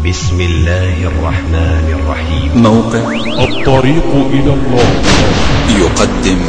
بسم الله الرحمن الرحيم. موقع الطريق إلى الله يقدم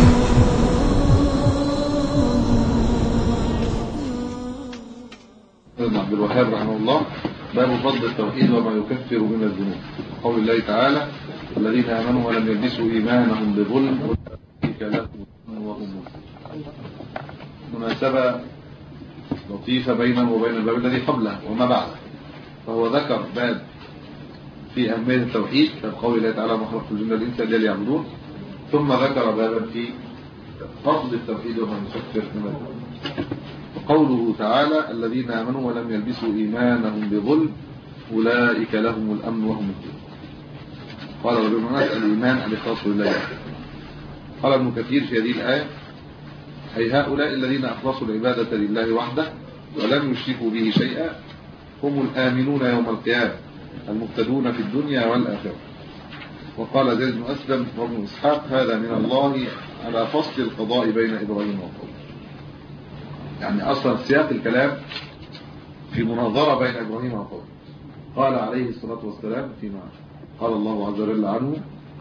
ابن عبد الوهاب رحمه الله باب فضل التوحيد وما يكفر من الذنوب. قول الله تعالى: الذين آمنوا ولم يلبسوا إيمانهم بظلم أولئك لهم الأمن وهم مهتدون. مناسبة لطيفة بينه وبين الباب الذي قبله وما بعده. فهو ذكر باب في أهمية التوحيد، باب قول الله تعالى: ما خلقت الجن والإنس إلا ليعبدون، ثم ذكر بابا في فضل التوحيد وما يكفر من الذنوب. وقوله تعالى: الذين آمنوا ولم يلبسوا إيمانهم بظلم أولئك لهم الأمن وهم مهتدون. قال رجل من الناس: الإيمان الإخلاص لله. قال ابن كثير في هذه الآية: أي هؤلاء الذين أخلصوا العبادة لله وحده ولم يشركوا به شيئا هم الآمنون يوم القيامة المهتدون في الدنيا والآخرة. وقال زيد بن أسلم وابن إسحاق: هذا من الله على فصل القضاء بين إبراهيم وقومه. يعني أصلا سياق الكلام في مناظرة بين إبراهيم وقومه. قال عليه الصلاة والسلام فيما قال الله عز وجل عنه: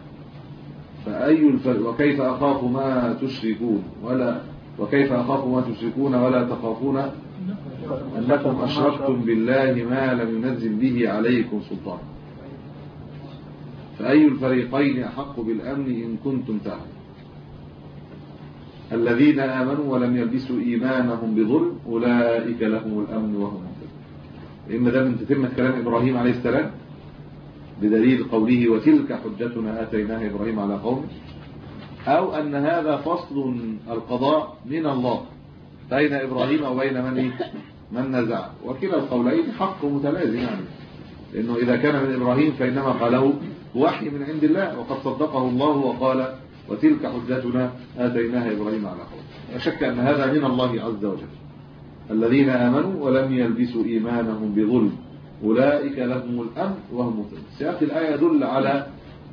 وكيف أخاف ما تشركون ولا تخافون أنكم أشركتم بالله ما لم ينزل به عليكم سلطان، فأي الفريقين أحق بالأمن إن كنتم تعلمون. الذين آمنوا ولم يلبسوا إيمانهم بظلم أولئك لهم الأمن وهم مهتدون. إما ده من تتمة كلام إبراهيم عليه السلام بدليل قوله: وتلك حجتنا آتيناها إبراهيم على قومه، أو أن هذا فصل القضاء من الله بين إبراهيم وبين من نزع. وكلا القولين حق متلازم، يعني لأنه إذا كان من إبراهيم فإنما قاله وحي من عند الله، وقد صدقه الله وقال: وتلك حجتنا آتيناها إبراهيم على قومه. لا شك أن هذا من الله عز وجل. الذين آمنوا ولم يلبسوا إيمانهم بظلم أولئك لهم الأمن وهم مهتدون. سياق الآية يدل على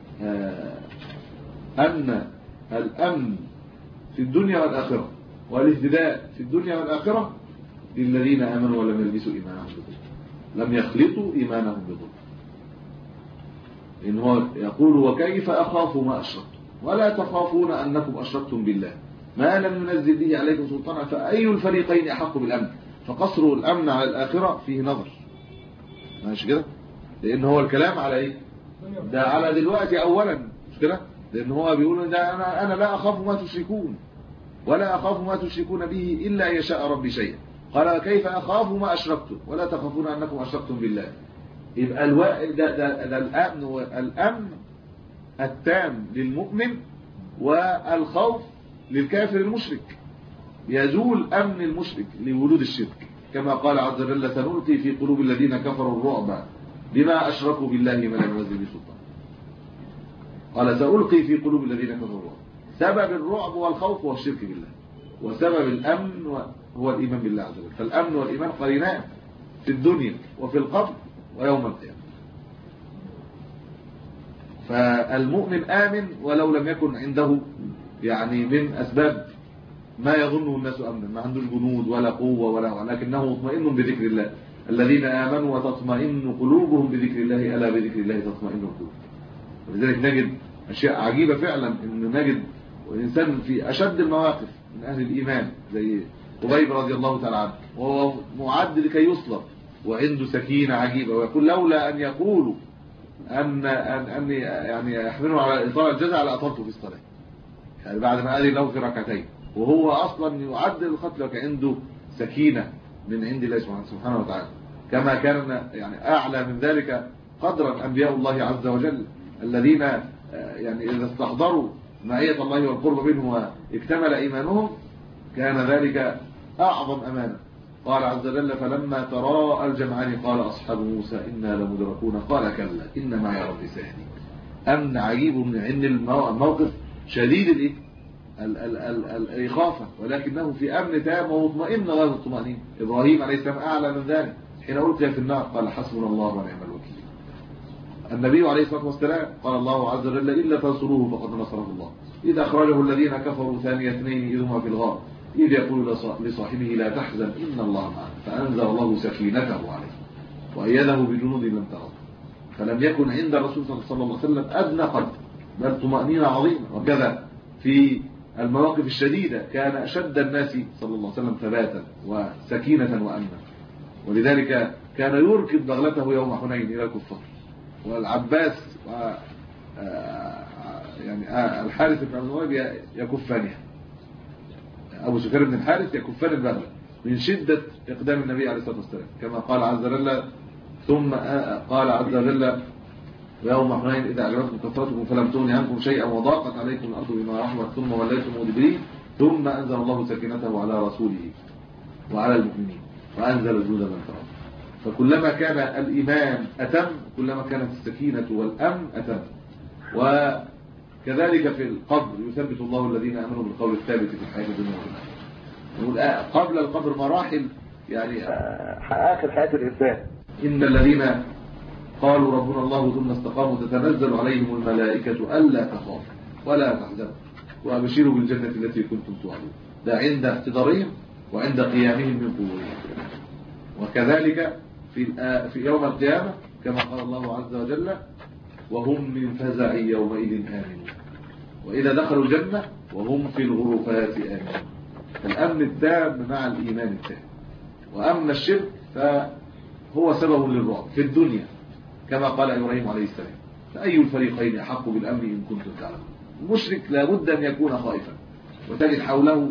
أن الأمن في الدنيا والآخرة والاهتداء في الدنيا والآخرة للذين آمنوا ولم يلبسوا إيمانهم بظلم، لم يخلطوا إيمانهم بظلم. إن هو يقول: وكيف أخاف ما أشركتم ولا تخافون أنكم أشركتم بالله ما لم ينزل به عليكم سلطانا فأي الفريقين أحق بالأمن. فقصر الأمن على الآخرة فيه نظر، ماشي كده؟ لأن هو الكلام على إيه؟ ده على دلوقتي أولا، مش كده؟ لأن هو بيقول: ده أنا لا أخاف ما تشركون ولا أخاف ما تشركون به إلا أن يشاء ربي شيئا. قال: كيف أخاف ما أشركتم ولا تخافون أنكم أشركتم بالله. يبقى ده الأمن التام للمؤمن والخوف للكافر المشرك. يزول أمن المشرك لوجود الشرك، كما قال عز وجل: سنلقي في قلوب الذين كفروا الرعب بما أشركوا بالله ما لم ينزل به سلطان. قال: سألقي في قلوب الذين كفروا الرعب. سبب الرعب والخوف هو الشرك بالله، وسبب الأمن هو الإيمان بالله عز وجل. فالأمن والإيمان قرينان في الدنيا وفي القبر ويوم القيامة. فالمؤمن آمن ولو لم يكن عنده يعني من أسباب ما يظنه الناس أمنا، ما عندوش جنود ولا قوة ولكنه مطمئن بذكر الله. الذين آمنوا وتطمئن قلوبهم بذكر الله، ألا بذكر الله تطمئن القلوب. ولذلك نجد أشياء عجيبة فعلا، إن نجد إنسان في أشد المواقف من أهل الإيمان زي قبيب رضي الله تعالى عنه، وهو معد لكي يصلب وعنده سكينة عجيبة، ويقول: لولا أن يقولوا أن يعني يحملوا على إطالة الجزع لأطلته في الصلاة، يعني بعد ما أذن له في ركعتين، وهو أصلا يعد للقتل وكان عنده سكينة من عند الله سبحانه وتعالى. كما كان يعني أعلى من ذلك قدرا أنبياء الله عز وجل الذين يعني إذا استحضروا معية الله والقرب منه واكتمل إيمانهم كان ذلك أعظم أمانة. قال عز وجل: فلما تراءى الجمعان قال أصحاب موسى إنا لمدركون قال كلا إن معي ربي سيهدين. أمن عجيب من عند الموقف شديد الإخافة، ولكنه في أمن تام ومطمئن غير الطمأنينة. إبراهيم عليه السلام أعلى من ذلك، حين ألقي في النار قال: حسبنا الله ونعم الوكيل. النبي عليه الصلاة والسلام قال الله عز وجل: إلا تنصروه فقد نصره الله إذ أخرجه الذين كفروا ثاني اثنين إذ هما في الغار إذ يقول لصاحبه لا تحزن إن الله معنا فأنزل الله سكينته عليه وأيده بجنود لم تروا فلم يكن عند الرسول صلى الله عليه وسلم أدنى قدر، بل طمأنينة عظيمة. وكذا في المواقف الشديدة كان أشد الناس صلى الله عليه وسلم ثباتا وسكينة وأمنا، ولذلك كان يركب بغلته يوم حنين إلى الكفار، والعباس يعني الحارث بن عبد المطلب يكفانها، أبو سفيان بن الحارث يكفان البغلة من شدة إقدام النبي عليه الصلاة والسلام، كما قال عز وجل ثم قال عز وجل ويوم حنين إذا أعجبتكم كثرتكم فلم تغن عنكم شيئا وضاقت عليكم الأرض بما رحبت ثم وليتم مدبرين ثم أنزل الله سكينته على رسوله وعلى المؤمنين وأنزل جنودا لم تروا. فكلما كان الإيمان أتم كلما كانت السكينة والأمن أتم. وكذلك في القبر يثبت الله الذين آمنوا بالقول الثابت في الحياة الدنيا والآخرة. قبل القبر مراحل، يعني آخر حياة الإنسان. إن الذين قالوا ربنا الله ثم استقاموا تتنزل عليهم الملائكة ألا تخافوا ولا تحزنوا وأبشروا بالجنة التي كنتم توعدون. ده عند احتضارهم وعند قيامهم من قبورهم. وكذلك في يوم القيامة كما قال الله عز وجل وهم من فزع يومئذ آمنون وإذا دخلوا الجنة وهم في الغرفات آمنون. الأمن التام مع الإيمان التام. وأما الشرك فهو سبب للرعب في الدنيا كما قال إبراهيم عليه السلام فأي الفريقين أحق بالأمن إن كنتم تعلمون. المشرك لابد أن يكون خائفا وتجد حوله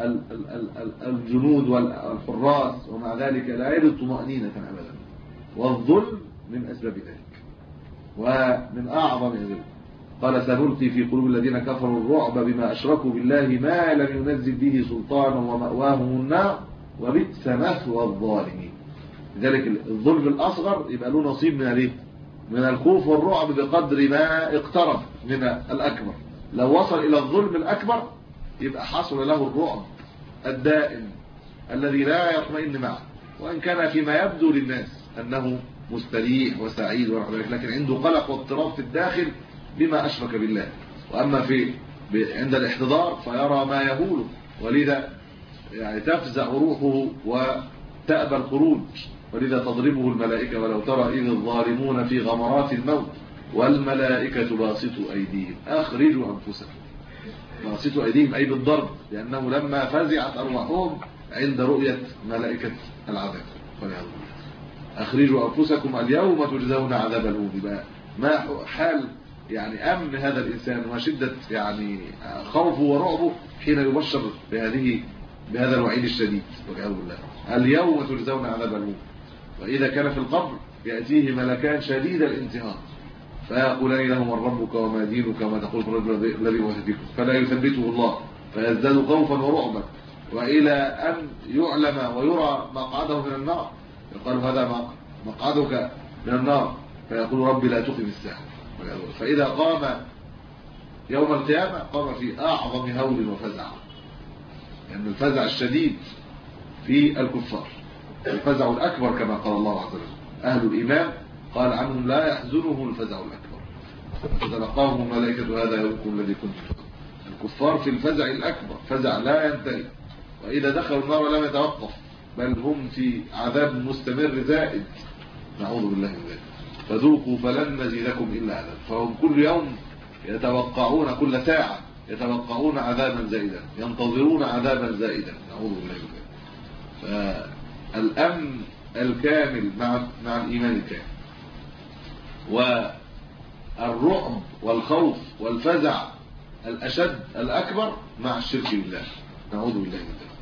الجنود والحراس ومع ذلك لا يجد طمأنينة أبدا. والظلم من أسباب ذلك ومن أعظم ذلك. قال سنلقي في قلوب الذين كفروا الرعب بما أشركوا بالله ما لم ينزل به سلطانا ومأواهم النار وبئس مثوى الظالمين. لذلك الظلم الأصغر يبقى له نصيب من الخوف والرعب بقدر ما اقترب من الأكبر. لو وصل إلى الظلم الأكبر يبقى حصل له الرعب الدائم الذي لا يطمئن معه، وإن كان فيما يبدو للناس أنه مستريح وسعيد لكن عنده قلق واضطراب في الداخل بما أشرك بالله. وأما عند الاحتضار فيرى ما يهوله، ولذا يعني تفزع روحه وتأبى الخروج، ولذا تضربه الملائكة ولو ترى إذ الظالمون في غمرات الموت والملائكة باسطوا أيديهم أخرجوا أنفسكم. باسطوا أيديهم أي بالضرب، لأنه لما فزعت أرواحهم عند رؤية ملائكة العذاب. أخرجوا أنفسكم اليوم تجزون عذاب الهون. ما حال يعني أمن هذا الإنسان وشدة يعني خوفه ورعبه حين يبشر بهذا الوعيد الشديد والعياذ بالله. اليوم تجزون عذاب الهون. وإذا كان في القبر يأتيه ملكان شديد الانتهار فيقولان له من ربك وما دينك وما تقول في الرجل الذي وثبكم فلا يثبته الله فيزداد خوفا ورعبا، وإلى أن يعلم ويرى مقعده من النار يقال هذا مقعدك من النار فيقول ربي لا تخف الساعة. فإذا قام يوم القيامة قام في أعظم هول وفزع، لأن الفزع الشديد في الكفار، الفزع الأكبر كما قال الله عز وجل. أهل الإيمان قال عنهم لا يحزنهم الفزع الأكبر فتلقاهم الملائكة هذا يومكم الذي كنتم تؤمنون. الكفار في الفزع الأكبر فزع لا ينتهي، وإذا دخلوا النار لم يتوقف بل هم في عذاب مستمر زائد نعوذ بالله من ذلك. فذوقوا فلن نزيدكم إلا عذاب. فهم كل يوم يتوقعون كل ساعة يتوقعون عذابا زائدا ينتظرون عذابا زائدا نعوذ بالله من ذلك. فالأمن الكامل مع الإيمان الكامل، والرعب والخوف والفزع الأشد الأكبر مع الشرك بالله نعوذ بالله من ذلك.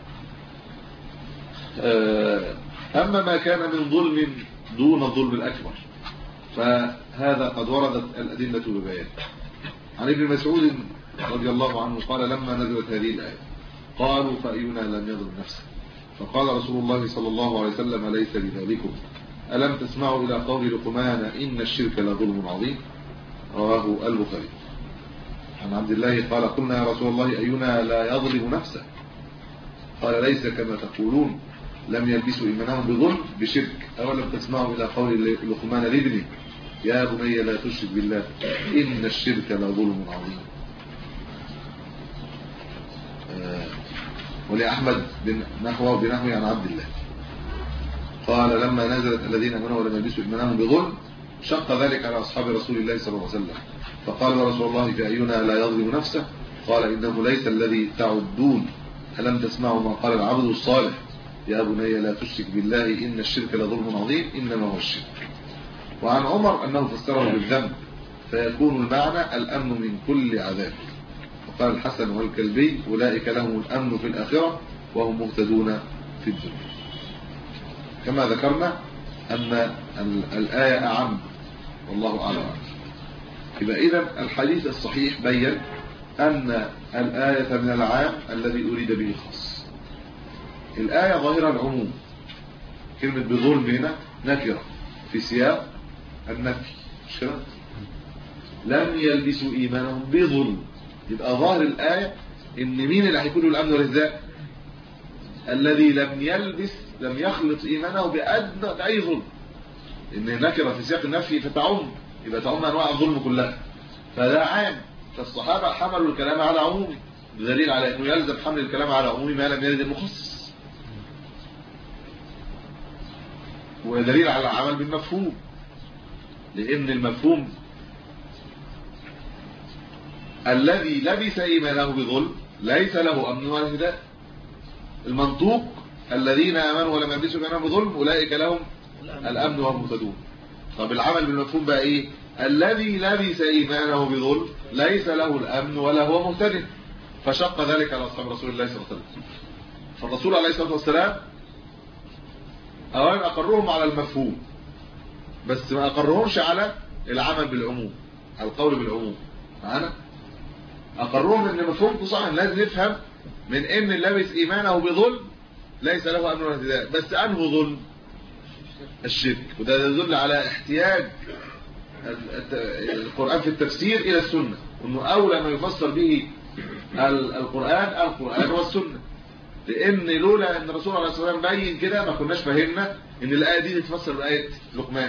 أما ما كان من ظلم دون الظلم الأكبر فهذا قد وردت الأدلة ببيان. عن ابن مسعود رضي الله عنه قال لما نزلت هذه الآية قالوا فأينا لم يظلم نفسه فقال رسول الله صلى الله عليه وسلم ليس لذلكم ألم تسمعوا إلى قول لقمان إن الشرك لظلم عظيم رواه البخاري. عن عبد الله قال قلنا يا رسول الله أينا لا يظلم نفسه قال ليس كما تقولون لم يلبسوا إيمانهم بظلم بشرك. أولم تسمعوا إلى قول لقمان لابنه يا بني لا تشرك بالله إن الشرك لظلم عظيم. ولأحمد بنحوه عن عبد الله قال لما نزلت الذين آمنوا ولم يلبسوا إيمانهم بظلم شق ذلك على أصحاب رسول الله صلى الله عليه وسلم، فقال رسول الله فأينا لا يظلم نفسه؟ قال إنه ليس الذي تعدون، ألم تسمعوا ما قال العبد الصالح يا بني لا تشرك بالله إن الشرك لظلم عظيم إنما هو الشرك. وعن عمر أنه فسره بالذنب فيكون المعنى الأمن من كل عذاب. وقال الحسن والكلبي أولئك لهم الأمن في الآخرة وهم مهتدون في الدنيا. كما ذكرنا أن الآية أعم والله أعلم. إذن الحديث الصحيح بين أن الآية من العام الذي أريد به الخاص. الآية ظاهرة العموم، كلمة بظلم هنا نكرة في سياق النفي، مش كده؟ لم يلبسوا إيمانهم بظلم، يبقى ظاهر الآية إن مين اللي هيكون له الأمن والهداء؟ الذي لم يخلط إيمانه بأي ظلم. إن نكرة في سياق النفي فتعم، يبقى تعم أنواع الظلم كلها، فده عام. فالصحابة حملوا الكلام على عمومه، بدليل على أنه يلزم حمل الكلام على عمومه ما لم يرد المخصص، ودليل على العمل بالمفهوم، لأن المفهوم الذي لبس إيمانه بظلم ليس له أمن ولا هداية. المنطوق الذين آمنوا ولم يلبسوا إيمانهم بظلم أولئك لهم الأمن وهم مهتدون. طب العمل بالمفهوم بقى إيه؟ الذي لبس إيمانه بظلم ليس له الأمن ولا هو مهتد، فشق ذلك على أصحاب رسول الله صلى الله عليه وسلم. فالرسول عليه الصلاة والسلام أولا أقرهم على المفهوم، بس ما أقرهمش على العمل بالعموم، القول بالعموم. معنا أقرهم إن مفهومته صح، لازم نفهم من إن اللبس إيمانه بظلم ليس له أمن ولا هداية. بس أنه ظلم الشرك، وده يدل على احتياج القرآن في التفسير إلى السنة، وأنه أولى ما يفسر به القرآن والسنة، لأن لولا أن الرسول عليه الصلاة والسلام بين كده ما كناش فهمنا أن الآية دي تتفسر بآية لقمان.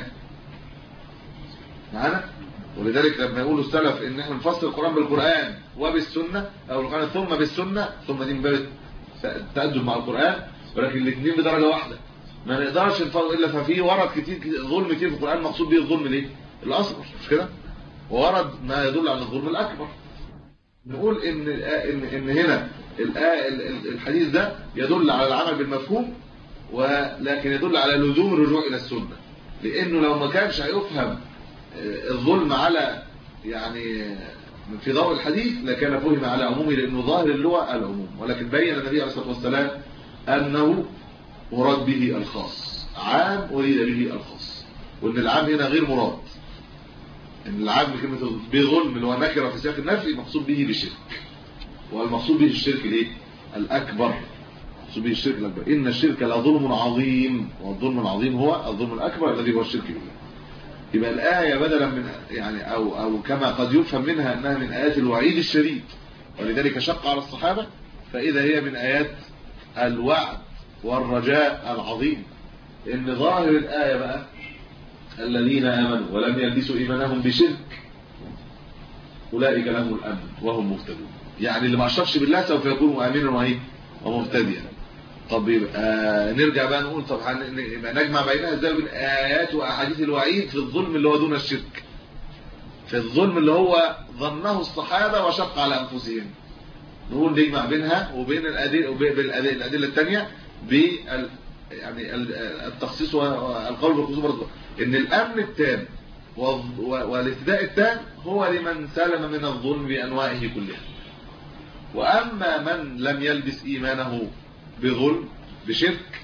معنا؟ ولذلك لما يقولوا السلف ان احنا نفسر القرآن بالقرآن وبالسنة او القرآن ثم بالسنة، ثم دي من باب التأدب مع القرآن، ولكن الاثنين بدرجة واحدة، ما نقدرش نفرق الا ففي ورد كتير ظلم كتير في القرآن مقصود به الظلم ليه؟ الاصغر، مش كده؟ وورد ما يدل على الظلم الاكبر. نقول ان هنا الحديث ده يدل على العمل بالمفهوم، ولكن يدل على لزوم الرجوع الى السنة، لانه لو ما كانش هيفهم الظلم على يعني في ضوء الحديث لكان فهم على عمومه، لانه ظاهر اللغة العموم، ولكن بين النبي عليه الصلاة والسلام انه مراد به الخاص، عام اريد به الخاص، وان العام هنا غير مراد، ان العام بكلمة بظلم اللي هو نكرة في سياق النفي مقصود به بالشرك، والمقصود به الشرك الايه؟ الاكبر، مقصود به الشرك الاكبر. ان الشرك لظلم عظيم، والظلم العظيم هو الظلم الاكبر الذي هو الشرك بالله. يبقى الآية بدلا من يعني أو كما قد يفهم منها أنها من آيات الوعيد الشديد، ولذلك شق على الصحابة، فإذا هي من آيات الوعد والرجاء العظيم. إن ظاهر الآية بقى الذين آمنوا ولم يلبسوا إيمانهم بشرك أولئك لهم الأمن وهم مهتدون، يعني اللي ما أشركش بالله سوف يكون آمنا ومهتديا. طب يبقى نرجع بقى نقول طب يبقى نجمع بينها ازاي بين آيات وأحاديث الوعيد في الظلم اللي هو دون الشرك، في الظلم اللي هو ظنه الصحابة وشق على أنفسهم. نقول نجمع بينها وبين الأدلة الثانية يعني التخصيص والقول بالخصوص برضه، ان الأمن التام والاهتداء التام هو لمن سلم من الظلم بأنواعه كلها. وأما من لم يلبس إيمانه بظلم بشرك،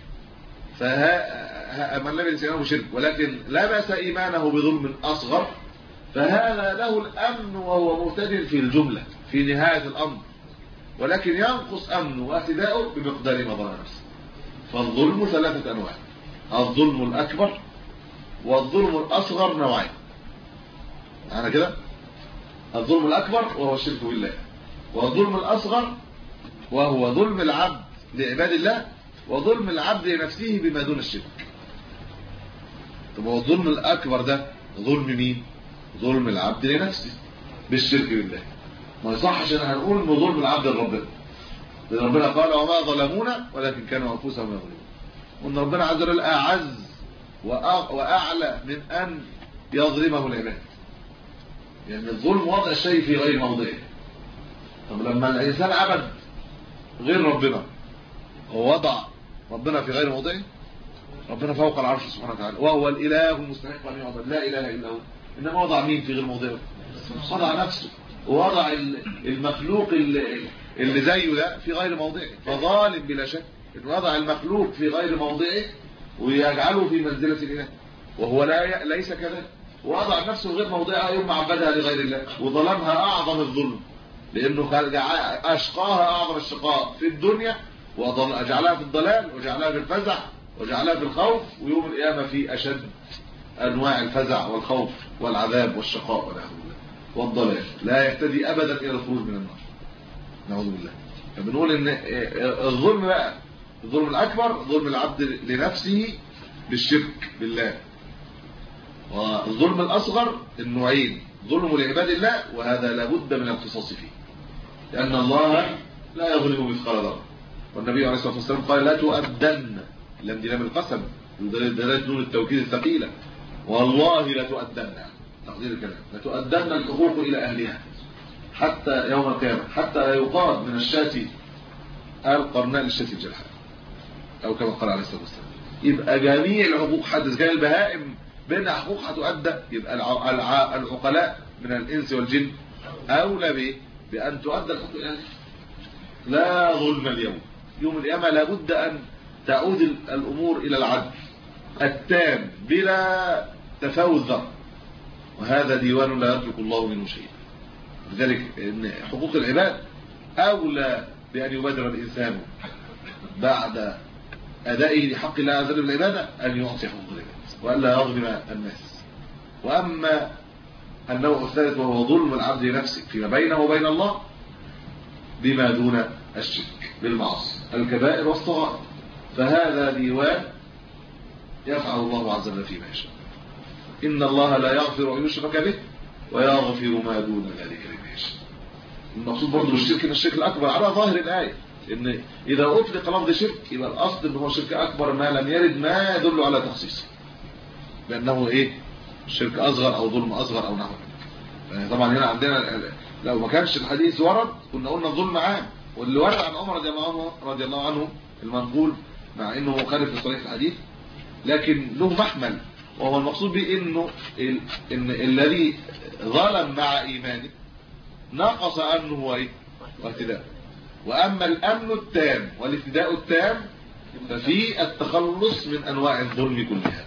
من لم يلبس إيمانه بشرك ولكن لبس إيمانه بظلم أصغر، فهذا له الأمن وهو مهتد في الجملة في نهاية الأمر، ولكن ينقص أمنه واهتداؤه بمقدار ما ظن نفسه. فالظلم ثلاثة أنواع: الظلم الأكبر والظلم الأصغر نوعين. يعني كده الظلم الأكبر وهو الشرك بالله، والظلم الأصغر وهو ظلم العبد لعباد الله، وظلم العبد لنفسه بما دون الشرك. طب هو الظلم الأكبر ده ظلم مين؟ ظلم العبد لنفسه بالشرك بالله. ما يصحش ان هنقول انه ظلم العبد لربنا، لأن ربنا قال وما ظلمونا ولكن كانوا انفسهم يظلمون، وان ربنا عز وجل اعز واعلى من ان يظلمه العباد. يعني الظلم وضع الشيء في غير موضعه. طب لما الإنسان عبد غير ربنا هو وضع ربنا في غير موضعه. ربنا فوق العرش سبحانه وتعالى وهو الإله المستحق أن يعبد لا إله إلا هو، إنما وضع مين في غير موضعه؟ وضع نفسه، ووضع المخلوق اللي زيه ده في غير موضعه. فظالم بلا شك إن وضع المخلوق في غير موضعه ويجعله في منزلة الإله، وهو ليس كذلك. ووضع نفسه غير موضعها يوم عبدها لغير الله، وظلمها أعظم الظلم، لأنه أشقاها أعظم الشقاء في الدنيا، وجعلها في الضلال، وجعلها في الفزع، وجعلها في الخوف، ويوم القيامة في أشد أنواع الفزع والخوف والعذاب والشقاء والضلال، لا يهتدي أبدا إلى الخروج من النار. نعوذ بالله. فبنقول إن الظلم بقى، الظلم الأكبر ظلم العبد لنفسه بالشرك بالله، والظلم الأصغر النوعين، ظلم لعباد الله، وهذا لابد من الاختصاص فيه، لأن الله لا يظلم مثقال ذرة. والنبي عليه الصلاة والسلام قال لا تؤدن، لم دلام القسم دلالة نون التوكيد الثقيلة، والله لا تؤدن، تقدير الكلام، لا تؤدن الحقوق إلى أهلها حتى يوم القيامة، حتى يقال من الشاة القرناء للشاة الجلحاء، أو كما قال عليه الصلاة والسلام. يبقى جميع الحقوق حدث كان البهائم بين حقوق هتؤدى، يبقى العقلاء من الإنس والجن أولى بأن تؤدى الحقوق إلى أهلها. لا ظلم اليوم، يوم القيامة لابد أن تعود الأمور إلى العدل التام بلا تفاوت ذرة، وهذا ديوان لا يترك الله منه شيء. لذلك إن حقوق العباد أولى بأن يبادر الإنسان بعد أدائه لحق الله عز وجل بالعبادة أن يعطي حقوق العباد وألا يظلم الناس. وأما النوع الثالث وهو ظلم العبد لنفسه فيما بينه وبين الله بما دون الشرك بالمعاصي الكبائر والصغائر، فهذا ديوان يفعل الله عز وجل فيما يشاء. إن الله لا يغفر أن يشرك به ويغفر ما دون ذلك لمن يشاء. المقصود برضه الشرك من الشرك الأكبر على ظاهر الآية، إن إذا أطلق لفظ شرك يبقى الأصل إن هو شرك أكبر ما لم يرد ما يدل على تخصيصه، لأنه إيه؟ شرك أصغر أو ظلم أصغر أو نحو ذلك. طبعا هنا عندنا لو ما كانش الحديث ورد كنا قلنا الظلم عام، واللي ورد عن عمر رضي الله عنه المنقول مع إنه مخالف لصريح الحديث لكن له محمل، وهو المقصود به إن الذي ظلم مع إيمانه نقص أمنه هو واهتداء. وأما الأمن التام والاهتداء التام ففي التخلص من أنواع الظلم كلها.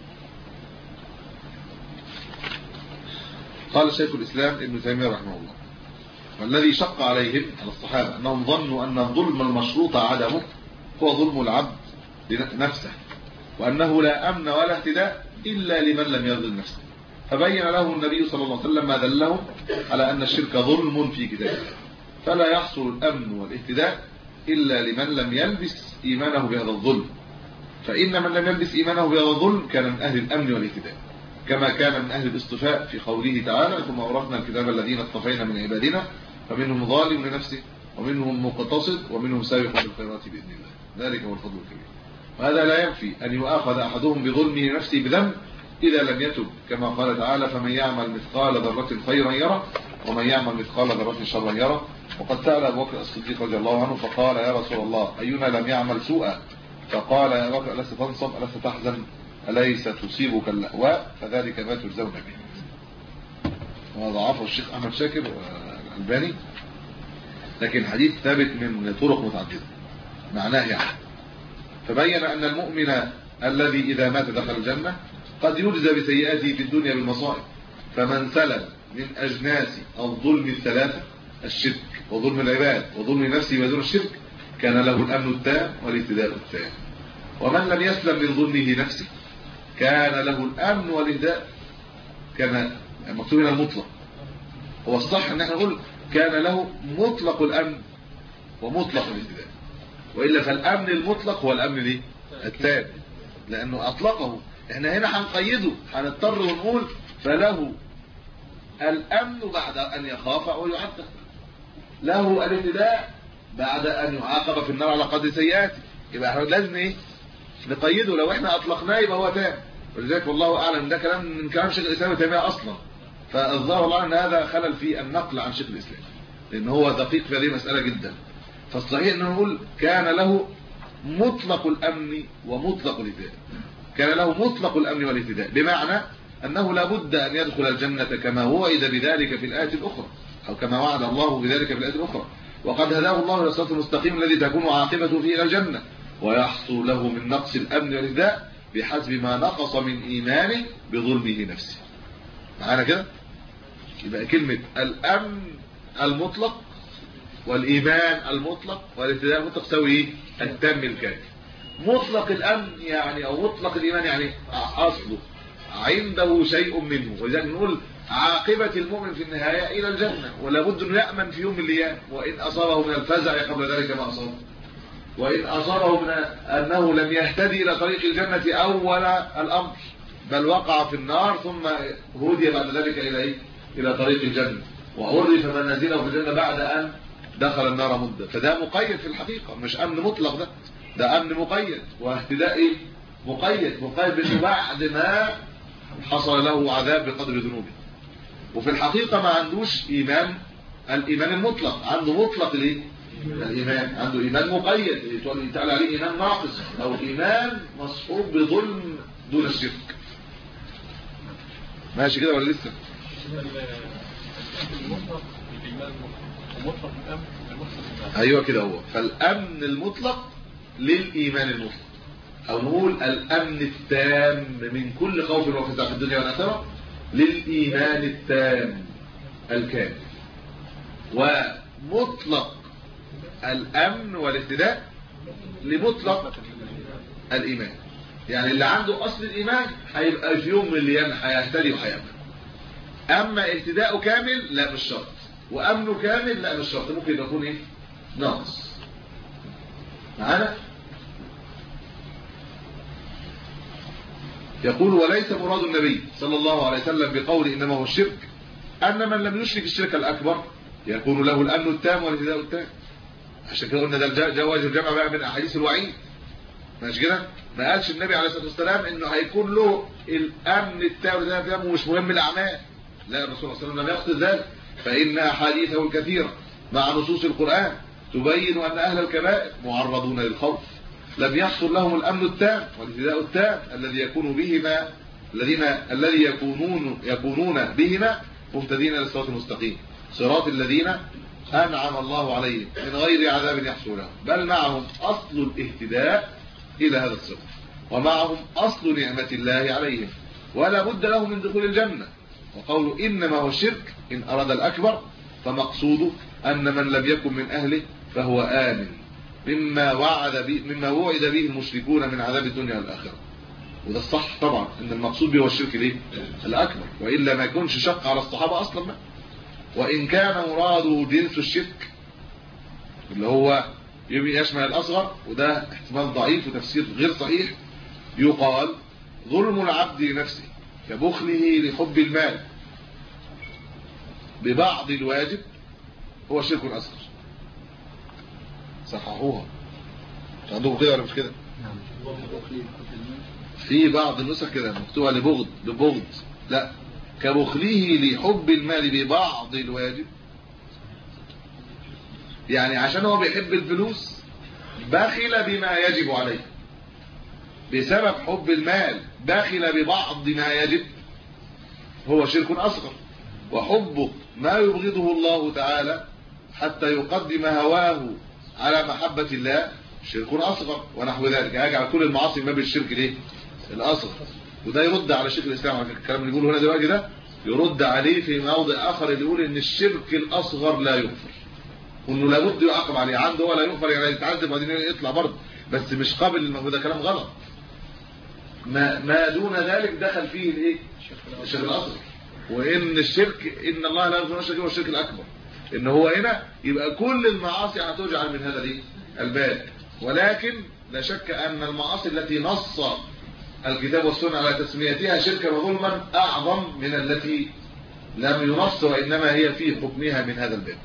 قال شيخ الإسلام ابن تيمية رحمه الله: والذي شق عليهم على الصحابة أنهم ظنوا أن الظلم المشروط عدمه هو ظلم العبد لنفسه، وأنه لا أمن ولا اهتداء إلا لمن لم يظلم نفسه، فبين له النبي صلى الله عليه وسلم ما دلهم على أن الشرك ظلم في كتاب الله، فلا يحصل الأمن والاهتداء إلا لمن لم يلبس إيمانه بهذا الظلم، فإن من لم يلبس إيمانه بهذا الظلم كان من أهل الأمن والاهتداء، كما كان من أهل الاصطفاء في قوله تعالى: ثم أورثنا الكتاب الذين اصطفينا من عبادنا فمنهم ظالم لنفسه ومنهم مقتصد ومنهم سابق بالخيرات بإذن الله، ذلك هو الفضل الكبير. وهذا لا يكفي أن يؤاخذ أحدهم بظلمه لنفسه بذنب إذا لم يتب، كما قال تعالى: فمن يعمل مثقال ذرة خيرا يره ومن يعمل مثقال ذرة شرا يره. وقد سأل أبو بكر الصديق رضي الله عنه فقال: يا رسول الله أينا لم يعمل سوءا؟ فقال: يا بكر ألست تنصب؟ ألست تحزن؟ أليس تصيبك اللهواء؟ فذلك ما تجزون به. وضعفه الشيخ أحمد شاكر الألباني، لكن حديث ثابت من طرق متعددة معناه يعني. فبين أن المؤمن الذي إذا مات دخل الجنة قد يجزى بسيئاته في الدنيا بالمصائب، فمن سلم من أجناس الظلم الثلاثة: الشرك وظلم العباد وظلم نفسه ودون الشرك، كان له الأمن التام والاهتداء التام. ومن لم يسلم من ظلمه نفسه كان له الأمن والاهتداء، كان مكتوب هنا المطلق، هو الصح ان احنا نقول كان له مطلق الأمن ومطلق الاهتداء، وإلا فالأمن المطلق هو الأمن التام لأنه أطلقه. احنا هنا هنقيده، هنضطر ونقول فله الأمن بعد أن يخاف أو يعذب، له الاهتداء بعد أن يعاقب في النار على قدر سيئاته. يبقى احنا لازم نقيده، لو احنا أطلقناه يبقى هو تام، ولذلك والله اعلم ده كلام من كلام شيخ الاسلام ابن تيميه اصلا، فالظاهر والله ان هذا خلل في النقل عن شيخ الاسلام، لان هو دقيق في هذه المساله جدا. فالصحيح انه نقول كان له مطلق الامن ومطلق الاهتداء، كان له مطلق الامن والاهتداء، بمعنى انه لا بد ان يدخل الجنه كما وعد بذلك في الايه الاخرى، او كما وعد الله بذلك في الايه الاخرى، وقد هداه الله الى الصراط المستقيم الذي تكون عاقبته فيه الى الجنه، ويحصل له من نقص الامن والاهتداء بحسب ما نقص من ايمانه بظلمه نفسه. معانا كده؟ يبقى كلمه الامن المطلق والايمان المطلق والاهتداء المطلق تساوي التام الكامل. مطلق الامن يعني او مطلق الايمان يعني اصله عنده شيء منه، ولذلك نقول عاقبه المؤمن في النهايه الى الجنه، ولا بد انه يامن في يوم من الايام، وان اصابه من الفزع قبل ذلك ما اصابه، وان اصابه من انه لم يهتدي الى طريق الجنه اول الامر، بل وقع في النار ثم هدي بعد ذلك الى الى طريق الجنه، وعرف منازله في الجنه بعد ان دخل النار مده. فده مقيد في الحقيقه، مش امن مطلق، ده امن مقيد، واهتداء مقيد بانه بعد ما حصل له عذاب بقدر ذنوبه. وفي الحقيقه ما عندوش ايمان الايمان المطلق، عنده مطلق الايمان، عنده ايمان مقيد يتقال عليه ايمان ناقص، او ايمان مصحوب بظلم دون الشرك. ماشي كده ولا لسه؟ ايوه كده هو. فالامن المطلق للايمان المطلق، او نقول الامن التام من كل خوف وفزع في الدنيا والاخره للايمان التام الكامل. ومطلق الامن والاهتداء لمطلق الايمان، يعني اللي عنده اصل الايمان هيبقى في يوم من الايام هيهتدي وهيامن. اما اهتداءه كامل لا مش شرط، وامنه كامل لا مش شرط، ممكن يكون ناقص. معانا؟ يقول وليس مراد النبي صلى الله عليه وسلم بقول انما هو الشرك ان من لم يشرك الشرك الاكبر يكون له الامن التام والاهتداء التام. عشان كده قلنا ده جواز الجمع بقى من احاديث الوعيد، ماشي كده؟ ما قالش النبي عليه الصلاه والسلام انه هيكون له الامن التام والاهتداء التام ومش مهم الاعمال، لا، الرسول صلى الله عليه وسلم لم يقصد ذلك، فان احاديثه الكثيره مع نصوص القران تبين ان اهل الكبائر معرضون للخوف، لم يحصل لهم الامن التام والاهتداء التام الذي يكون بهما الذي يكونون بهما مهتدين الى الصراط المستقيم، صراط الذين انعم الله عليهم من غير عذاب يحصل لهم، بل معهم اصل الاهتداء الى هذا الصراط، ومعهم اصل نعمه الله عليهم، ولا بد لهم من دخول الجنه. وقوله انما هو الشرك ان اراد الاكبر فمقصوده ان من لم يكن من اهله فهو آمن مما وعد به المشركون من عذاب الدنيا والآخرة. وده الصح طبعا، ان المقصود به هو الشرك الاكبر، والا ما يكونش شق على الصحابه اصلا ما. وان كان مراده جنس الشرك اللي هو يشمل الاصغر، وده احتمال ضعيف وتفسير غير صحيح، يقال ظلم العبد لنفسه كبخله لحب المال ببعض الواجب هو شرك اصغر. صححوها عندكم كده ولا مش كده؟ في بعض النسخ كده مكتوبه لبغض، لا، كبخله لحب المال ببعض الواجب، يعني عشان هو بيحب الفلوس بخل بما يجب عليه، بسبب حب المال بخل ببعض ما يجب، هو شرك اصغر. وحبه ما يبغضه الله تعالى حتى يقدم هواه على محبة الله شرك اصغر ونحو ذلك، يجعل كل المعاصي ما بالشرك الاصغر. وده يرد على شيخ الاسلام على الكلام اللي بيقوله هنا دلوقتي، ده يرد عليه في موضع اخر اللي يقول ان الشرك الاصغر لا يغفر، وانه لابد يعاقب عليه، عنده ولا يغفر يعني يتعذب وبعدين يطلع برضه، بس مش قابل، ده كلام غلط. ما دون ذلك دخل فيه الشرك الاصغر. وان الشرك ان الله لا يغفر الشرك والشرك الاكبر، ان هو هنا يبقى كل المعاصي هتجعل من هذا الباب. ولكن لا شك ان المعاصي التي نص الكتاب والسنه على تسميتها شركا وظلما اعظم من التي لم ينص، وانما هي في حكمها من هذا الباب.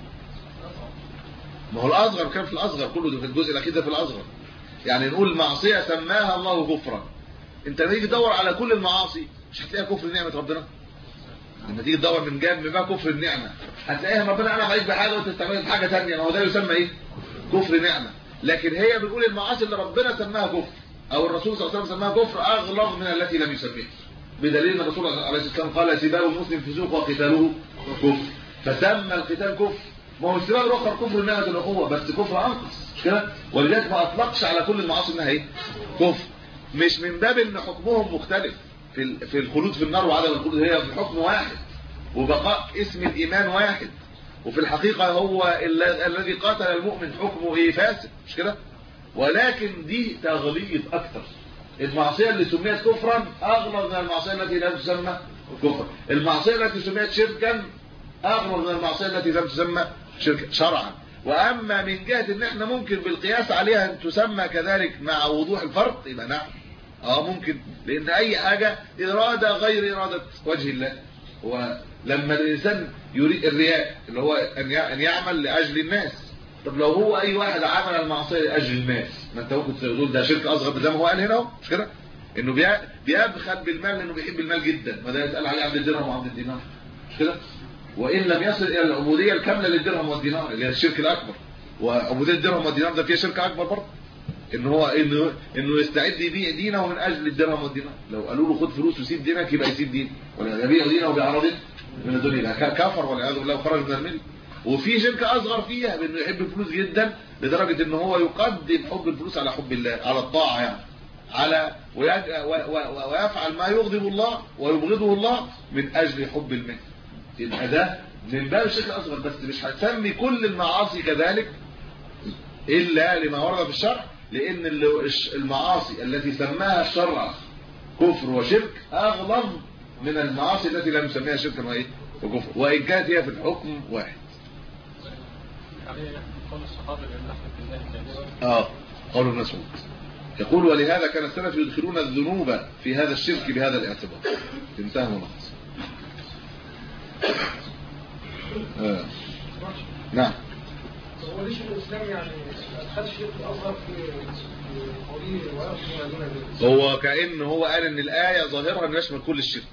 ما هو الاصغر كان في الاصغر كله، ده في الجزء الاخير ده في الاصغر. يعني نقول معصيه سماها الله غفرا انت لما تيجي تدور على كل المعاصي مش هتلاقيها كفر نعمه ربنا. لما تيجي تدور من جانب ما كفر النعمه هتلاقيها ربنا انعم عليك بحاجه وتستعملها في حاجه ثانيه، ما هو ده يسمى ايه؟ كفر نعمه. لكن هي بنقول المعاصي اللي ربنا سماها كفر او الرسول صلى الله عليه وسلم سماها كفر اغلظ من التي لم يسميها، بدليل ان الرسول عليه الصلاه والسلام قال سباب المسلم فسوق وقتاله كفر، فسمى القتال كفر. ما هو السباب الاخر كفر نعمه الاخوه بس كفر انقص، مش كده؟ ولذلك ما اطلقش على كل المعاصي انها ايه؟ كفر. مش من باب ان حكمهم مختلف في الخلود في النار وعدم الخلود، هي في حكم واحد وبقاء اسم الايمان واحد، وفي الحقيقه هو الذي قاتل المؤمن حكمه ايه؟ فاسد، مش كده؟ ولكن دي تغليظ اكثر. المعصيه اللي سميت كفرا اغلظ من المعصيه التي لا تسمى كفرا. المعصيه التي سميت شركا اغلظ من المعصيه التي لم تسمى شركا شرعا. واما من جهه ان احنا ممكن بالقياس عليها ان تسمى كذلك مع وضوح الفرق، يبقى نعم ممكن، لان اي حاجه اراده غير اراده وجه الله. ولما الانسان يريد الرياء اللي هو ان يعمل لاجل الناس، طب لو هو اي واحد عمل المعصيه لاجل الناس، ما انت ممكن تقول ده شرك اصغر زي ما هو قال هنا اهو، مش كده؟ انه بيبخل بالمال لانه بيحب المال جدا، ما ده يتقال عليه عبد الدرهم وعبد الدينار، مش كده؟ وان لم يصل الى العبوديه الكامله للدرهم والدينار اللي هي الشرك الاكبر، وعبوديه الدرهم والدينار ده فيها شرك اكبر برضه، ان هو انه يستعد يبيع دينه من اجل الدرهم والدينار. لو قالوا له خد فلوس وسيب دينك يبقى يسيب دينه، ولا يبيع دينه بعرض من الدنيا كفر والعياذ بالله وخرج من المله. وفي شرك اصغر فيها بانه يحب الفلوس جدا لدرجه ان هو يقدم حب الفلوس على حب الله، على الطاعه يعني، على ويفعل ما يغضب الله ويبغضه الله من اجل حب المال. يبقى ده من باب الشرك الاصغر، بس مش هتسمي كل المعاصي كذلك الا لما ورد في الشرع، لان المعاصي التي سماها الشرع كفر وشرك اغلظ من المعاصي التي لم يسميها شركا وايه وكفر، وان كانت هي في الحكم واحد. قول ابن مسعود يقول ولهذا كان السلف يدخلون الذنوب في هذا الشرك بهذا الاعتبار. انتهى ملخص. نعم. هو ليش الاسلام يعني ادخل الشرك الاصغر في قوله ويغفر ما دون ذلك؟ هو كأنه هو قال ان الايه ظاهرها ان يشمل كل الشرك،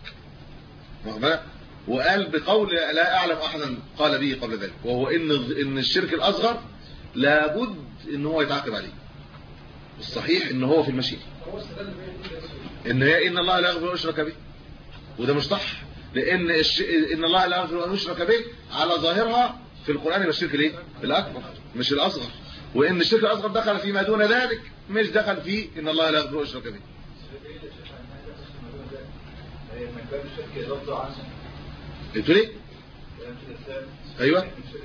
وقال بقول لا اعلم احدا قال به قبل ذلك، وهو ان الشرك الاصغر لابد ان هو يتعاقب عليه. الصحيح ان هو في المشيئه، ان الله لا يغفر ان يشرك به، وده مش صح، لان ان الله لا يغفر ان يشرك به على ظاهرها في القران يبقى الشرك الايه؟ الاكبر مش الاصغر، وان الشرك الاصغر دخل فيما دون ذلك، مش دخل فيه ان الله لا يغفر ان يشرك به. قلت ليه؟ ايوه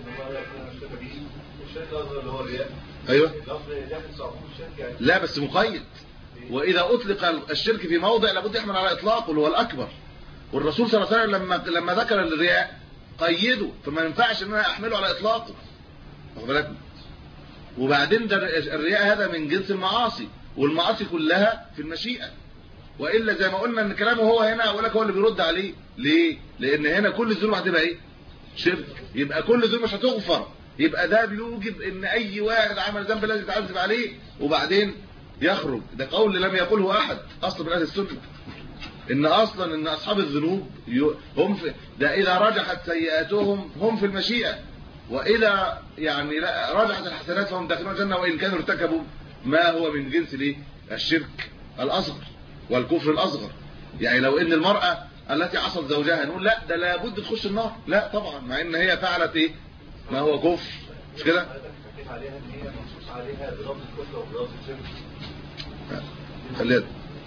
ايوه لا بس مقيد، واذا اطلق الشرك في موضع لابد يحمل على اطلاقه اللي هو الاكبر، والرسول صلى الله عليه وسلم لما ذكر الرياء قيده، فما ينفعش ان انا احمله على اطلاقه، واخد بالك؟ وبعدين ده الرياء هذا من جنس المعاصي، والمعاصي كلها في المشيئه، والا زي ما قلنا ان كلامه هو هنا اقول لك هو اللي بيرد عليه. ليه؟ لان هنا كل الذنوب هتبقى ايه؟ شرك، يبقى كل الذنوب مش هتغفر، يبقى ده بيوجب ان اي واحد عمل ذنب لازم يتعذب عليه وبعدين يخرج. ده قول لم يقوله احد اصلا من اهل السنه، ان اصلا ان اصحاب الذنوب هم ده اذا رجحت سيئاتهم هم في المشيئه، واذا يعني لا رجحت الحسنات فهم داخلون الجنه وان كانوا ارتكبوا ما هو من جنس الايه؟ الشرك الاصغر والكفر الاصغر. يعني لو ان المراه التي عصت زوجها نقول لا ده لابد تخش النار، لا طبعا، مع ان هي فعلت ايه؟ ما هو كفر، مش كده؟ عليها ان هي منصوص عليها بلفظ الكفر وبلفظ الشرك. خليها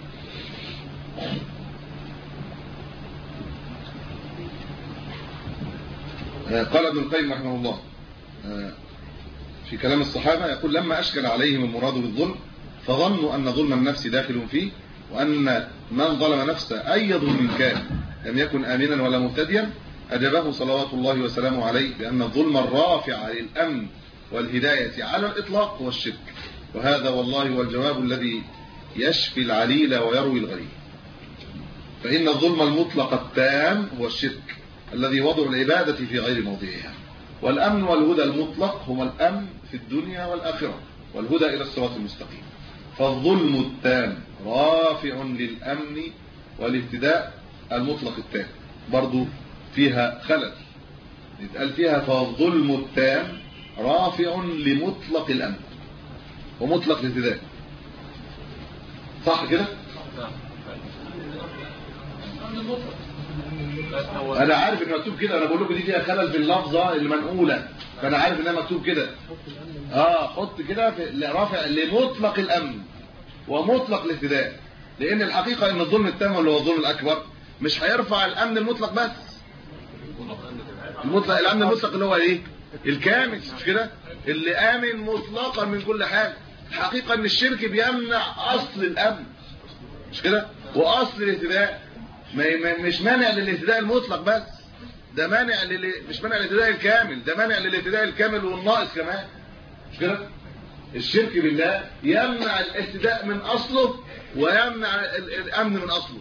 قال ابن القيم رحمه الله في كلام الصحابة يقول لما أشكل عليهم المراد بالظلم فظنوا أن ظلم النفس داخل فيه، وأن من ظلم نفسه أي ظلم كان لم يكن آمنا ولا مهتديا، أجابه صلوات الله وسلامه عليه بأن الظلم الرافع للأمن والهداية على الإطلاق هو الشرك، وهذا والله هو الجواب الذي يشفي العليل ويروي الغليل. فإن الظلم المطلق التام هو الشرك الذي وضع العبادة في غير موضعها، والأمن والهدى المطلق هما الأمن في الدنيا والآخرة والهدى إلى الصراط المستقيم. فالظلم التام رافع للأمن والاهتداء المطلق التام. برضو فيها خلل، يتقال فيها فالظلم التام رافع لمطلق الأمن ومطلق الاهتداء، صح كده؟ انا عارف ان مكتوب كده، انا بقول لكم دي فيها خلل في اللفظه المنقوله، فانا عارف انها مكتوب كده. حط كده رافع لمطلق الامن ومطلق الاهتداء، لان الحقيقه ان الظلم التام اللي هو الظلم الاكبر مش هيرفع الامن المطلق بس، الامن المطلق اللي هو ايه؟ الكامل، مش كده؟ اللي امن مطلقا من كل حاجه. الحقيقه ان الشرك بيمنع اصل الامن، مش كده؟ واصل الاهتداء مش مانع للاهتداء المطلق بس، ده مانع مش مانع للاهتداء الكامل، ده مانع للاهتداء الكامل والناقص كمان، مش كده؟ الشرك بالله يمنع الاهتداء من اصله ويمنع الامن من اصله.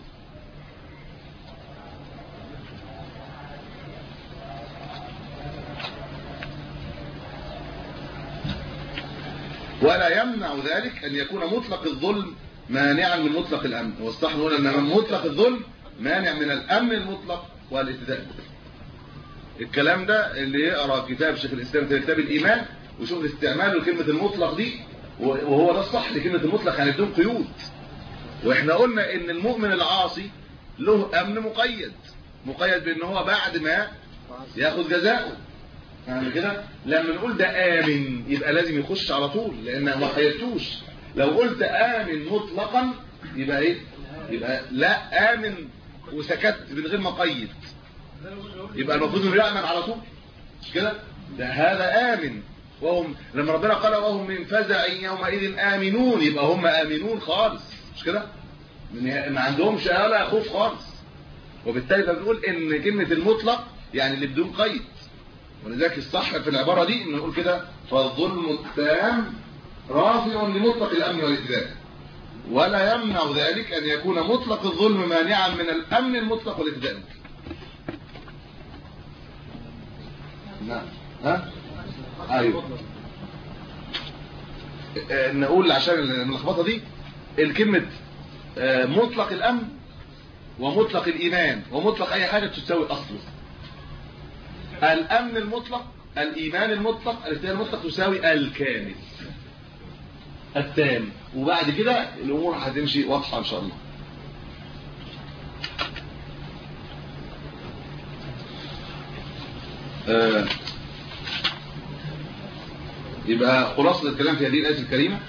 ولا يمنع ذلك ان يكون مطلق الظلم مانعا من مطلق الامن، والصح نقول ان مطلق الظلم مانع من الامن المطلق والاهتداء المطلق. الكلام ده اللي يقرا كتاب شيخ الاسلام كتاب الايمان ويشوف استعماله لكلمه المطلق دي، وهو ده الصح لكلمه المطلق يعني بدون قيود. واحنا قلنا ان المؤمن العاصي له امن مقيد بان هو بعد ما ياخد جزاؤه، يعني كده لما نقول ده امن يبقى لازم يخش على طول، لان ما قيدتوش. لو قلت امن مطلقا يبقى ايه؟ يبقى لا امن وسكت من غير ما قيد، يبقى المفروض انه يامن على طول، مش كده؟ ده هذا امن، وهم لما ربنا قال وهم من فزع يومئذ امنون، يبقى هم امنون خالص، مش كده؟ ما عندهمش ولا خوف خالص. وبالتالي بنقول ان كلمه المطلق يعني اللي بدون قيد، ولذلك الصح في العباره دي ان نقول كده فالظلم التام رافع لمطلق الامن والاهتداء، ولا يمنع ذلك ان يكون مطلق الظلم مانعا من الامن المطلق والاهتداء. نعم ايوه نقول عشان الملخبطه دي، الكلمه مطلق الامن ومطلق الايمان ومطلق اي حاجه تساوي اصله. الامن المطلق، الايمان المطلق، الاهتداء المطلق تساوي الكامل التام، وبعد كده الامور هتمشي واضحه ان شاء الله. يبقى خلاصه الكلام في هذه الايه الكريمه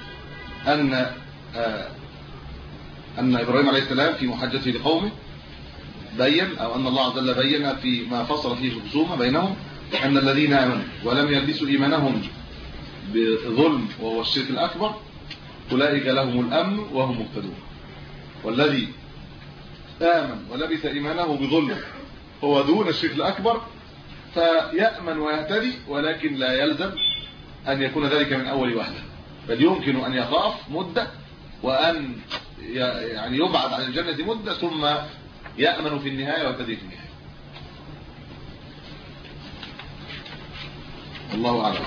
ان ابراهيم عليه السلام في محاجته لقومه بين، او ان الله عز وجل بين فيما فصل فيه الخصومه بينهم، ان الذين امنوا ولم يلبسوا ايمانهم بظلم وهو الشرك الاكبر اولئك لهم الامن وهم مهتدون، والذي امن ولبس ايمانه بظلم هو دون الشرك الاكبر فيأمن ويهتدي، ولكن لا يلزم ان يكون ذلك من اول وهله، بل يمكن ان يخاف مده وان يعني يبعد عن الجنه مده ثم يأمن في النهايه ويهتدي في النهايه. الله اعلم.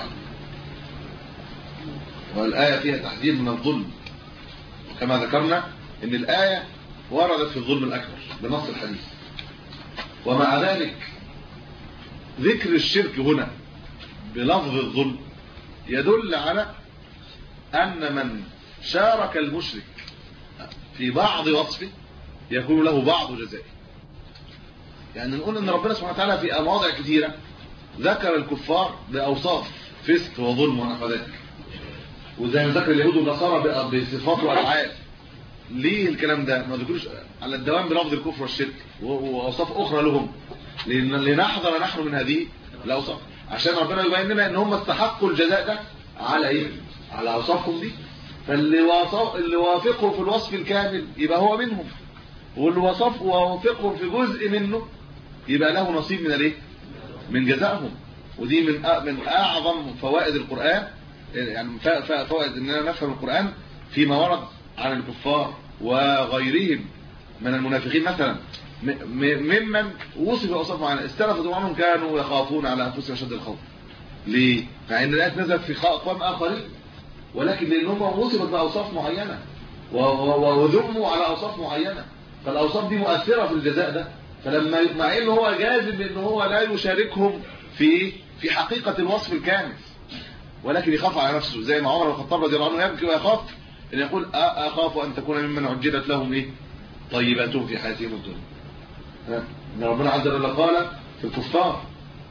والآية فيها تحذير من الظلم، وكما ذكرنا ان الآية وردت في الظلم الأكبر بنص الحديث، ومع ذلك ذكر الشرك هنا بلفظ الظلم يدل على أن من شارك المشرك في بعض وصفه يكون له بعض جزائه. يعني نقول ان ربنا سبحانه وتعالى في مواضع كثيرة ذكر الكفار بأوصاف فسق وظلم ونحو ذلك، وزي ما ذكر اليهود والنصارى بصفات وافعال. ليه الكلام ده ما ذكروش على الدوام بلفظ الكفر والشرك واوصاف اخرى لهم؟ لنحذر نحن من هذه الاوصاف، عشان ربنا يبين لنا ان هم استحقوا الجزاء ده على ايه؟ على اوصافهم دي. فاللي وافقهم في الوصف الكامل يبقى هو منهم، واللي وافقهم في جزء منه يبقى له نصيب من الايه؟ من جزائهم. ودي من اعظم فوائد القرآن، يعني فوائد اننا نفهم القرآن فيما ورد عن الكفار وغيرهم من المنافقين مثلا، ممن وصف بأوصاف معينة استلفوا عنهم كانوا يخافون على انفسهم شد الخوف. ليه؟ مع ان الايات نزلت في اقوام اخرين، ولكن لانهم وصفت بأوصاف معينة وذموا على أوصاف معينة، فالأوصاف دي مؤثرة في الجزاء ده. فلما مع إنه هو جازم إنه هو لا يشاركهم في حقيقة الوصف الكامل، ولكن يخاف على نفسه، زي ما عمر بن الخطاب رضي الله عنه يبكي ويخاف ان يقول اخاف ان تكون ممن عجلت لهم ايه طيباتهم في حياتهم الدنيا. ان ربنا عز وجل قال في الكفار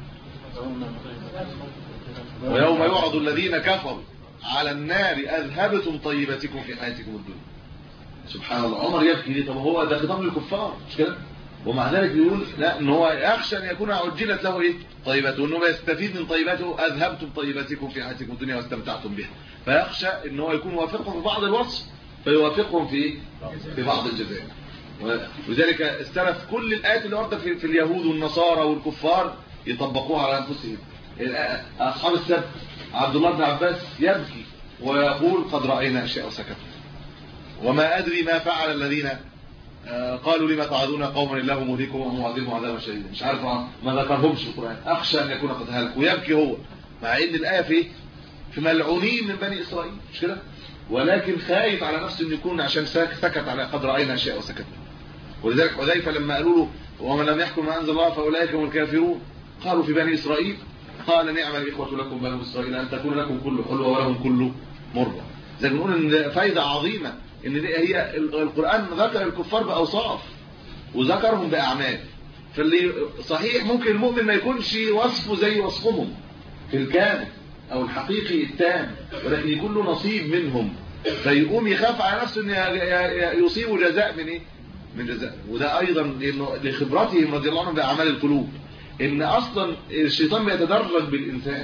ويوم يعرض الذين كفروا على النار اذهبتم طيباتكم في حياتكم الدنيا. سبحان الله، عمر يبكي ليه؟ طب هو ده خطاب للكفار مش كده؟ ومع ذلك بيقول لا، ان هو يخشى ان يكون عجلت له ايه طيباته، انه يستفيد من طيباته. اذهبتم طيباتكم في حياتكم الدنيا واستمتعتم بها، فيخشى ان هو يكون وافقهم في بعض الوصف فيوافقهم في بعض الجزاء. ولذلك السلف كل الايات اللي وردت في اليهود والنصارى والكفار يطبقوها على انفسهم. اصحاب السبت عبد الله بن عباس يبكي ويقول قد راينا اشياء وسكتنا وما ادري ما فعل الذين قالوا لما تعظون قوما الله مهلكهم ومعذبهم عذابا شديدا. مش عارف ما ذكرهمش في القران، اخشى ان يكون قد هلكوا. ويبكي هو مع ان الايه في ملعونين من بني اسرائيل مش كده، ولكن خايف على نفسه ان يكون عشان سكت على قد راينا اشياء وسكتنا. ولذلك حذيفه لما قالوا له ومن لم يحكم ما انزل الله فاولئك هم الكافرون، قالوا في بني اسرائيل، قال نعم الاخوه لكم بنو اسرائيل ان تكون لكم كل حلوه ولهم كل مره. زي ما بنقول ان فايده عظيمه ان هي القرآن ذكر الكفار بأوصاف وذكرهم بأعمال. فاللي صحيح ممكن المؤمن ما يكونش وصفه زي وصفهم في الكامل أو الحقيقي التام، ولكن يكون له نصيب منهم، فيقوم يخاف على نفسه أن يصيب جزاء من إيه؟ من جزاء. وده أيضا لخبرتهم رضي الله عنهم بأعمال القلوب، إن أصلا الشيطان بيتدرج بالإنسان،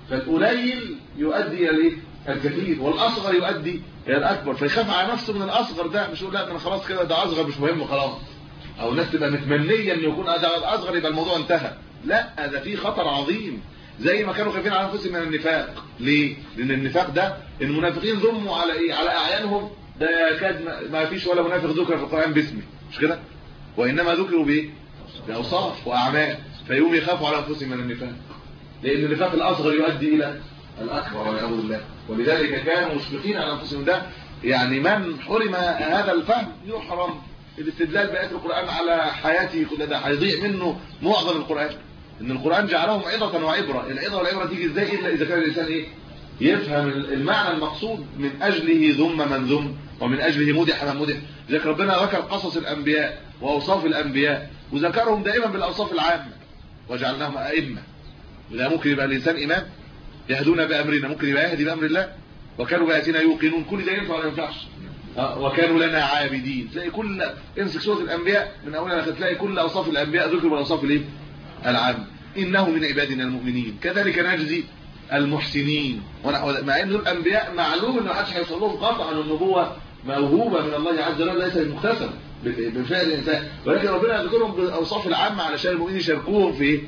فالقليل يؤدي إلى الكثير والأصغر يؤدي الى الاكبر، فيخاف على نفسه من الاصغر ده. مش يقول لا انا خلاص كده ده اصغر مش مهم خلاص، او الناس تبقى متمنيه ان يكون ده اصغر يبقى الموضوع انتهى. لا، ده فيه خطر عظيم، زي ما كانوا خايفين على انفسهم من النفاق. ليه؟ لان النفاق ده المنافقين ذموا على ايه؟ على اعيانهم. ده كاد ما فيش ولا منافق ذكر في القران باسمه مش كده، وانما ذكروا بايه؟ باوصاف واعمال، فيقوم يخافوا على انفسهم من النفاق، لان النفاق الاصغر يؤدي الى الاكبر والعياذ بالله. ولذلك كانوا مشفقين على انفسهم. ده يعني من حرم هذا الفهم يحرم الاستدلال بآيات القرآن على حياته كل ده، هيضيع منه معظم القرآن. ان القرآن جعلهم عظة وعبرة. العظة والعبرة تيجي ازاي الا اذا كان الانسان ايه؟ يفهم المعنى المقصود، من اجله ذم من ذم ومن اجله مدح من مدح. لذلك ربنا ذكر قصص الانبياء واوصاف الانبياء وذكرهم دائما بالاوصاف العامة وجعلناهم ائمة. وده ممكن يبقى الانسان امام يهدون بأمرنا، ممكن يبقى يهدي بأمر الله، وكانوا بآياتنا يوقنون. كل ده ينفع ولا ما ينفعش؟ وكانوا لنا عابدين. تلاقي كل امسك سورة الأنبياء من أولها تلاقي كل أوصاف الأنبياء ذكر بالأوصاف الايه؟ العامة. إنه من عبادنا المؤمنين كذلك نجزي المحسنين ونحو ذلك. مع إن الأنبياء معلوم إن ما حدش هيوصل لهم قطعا، النبوة موهوبة من الله عز وجل ليس مكتسبة بفعل الإنسان، ولكن ربنا يذكرهم بالأوصاف العامة علشان المؤمنين يشاركوهم في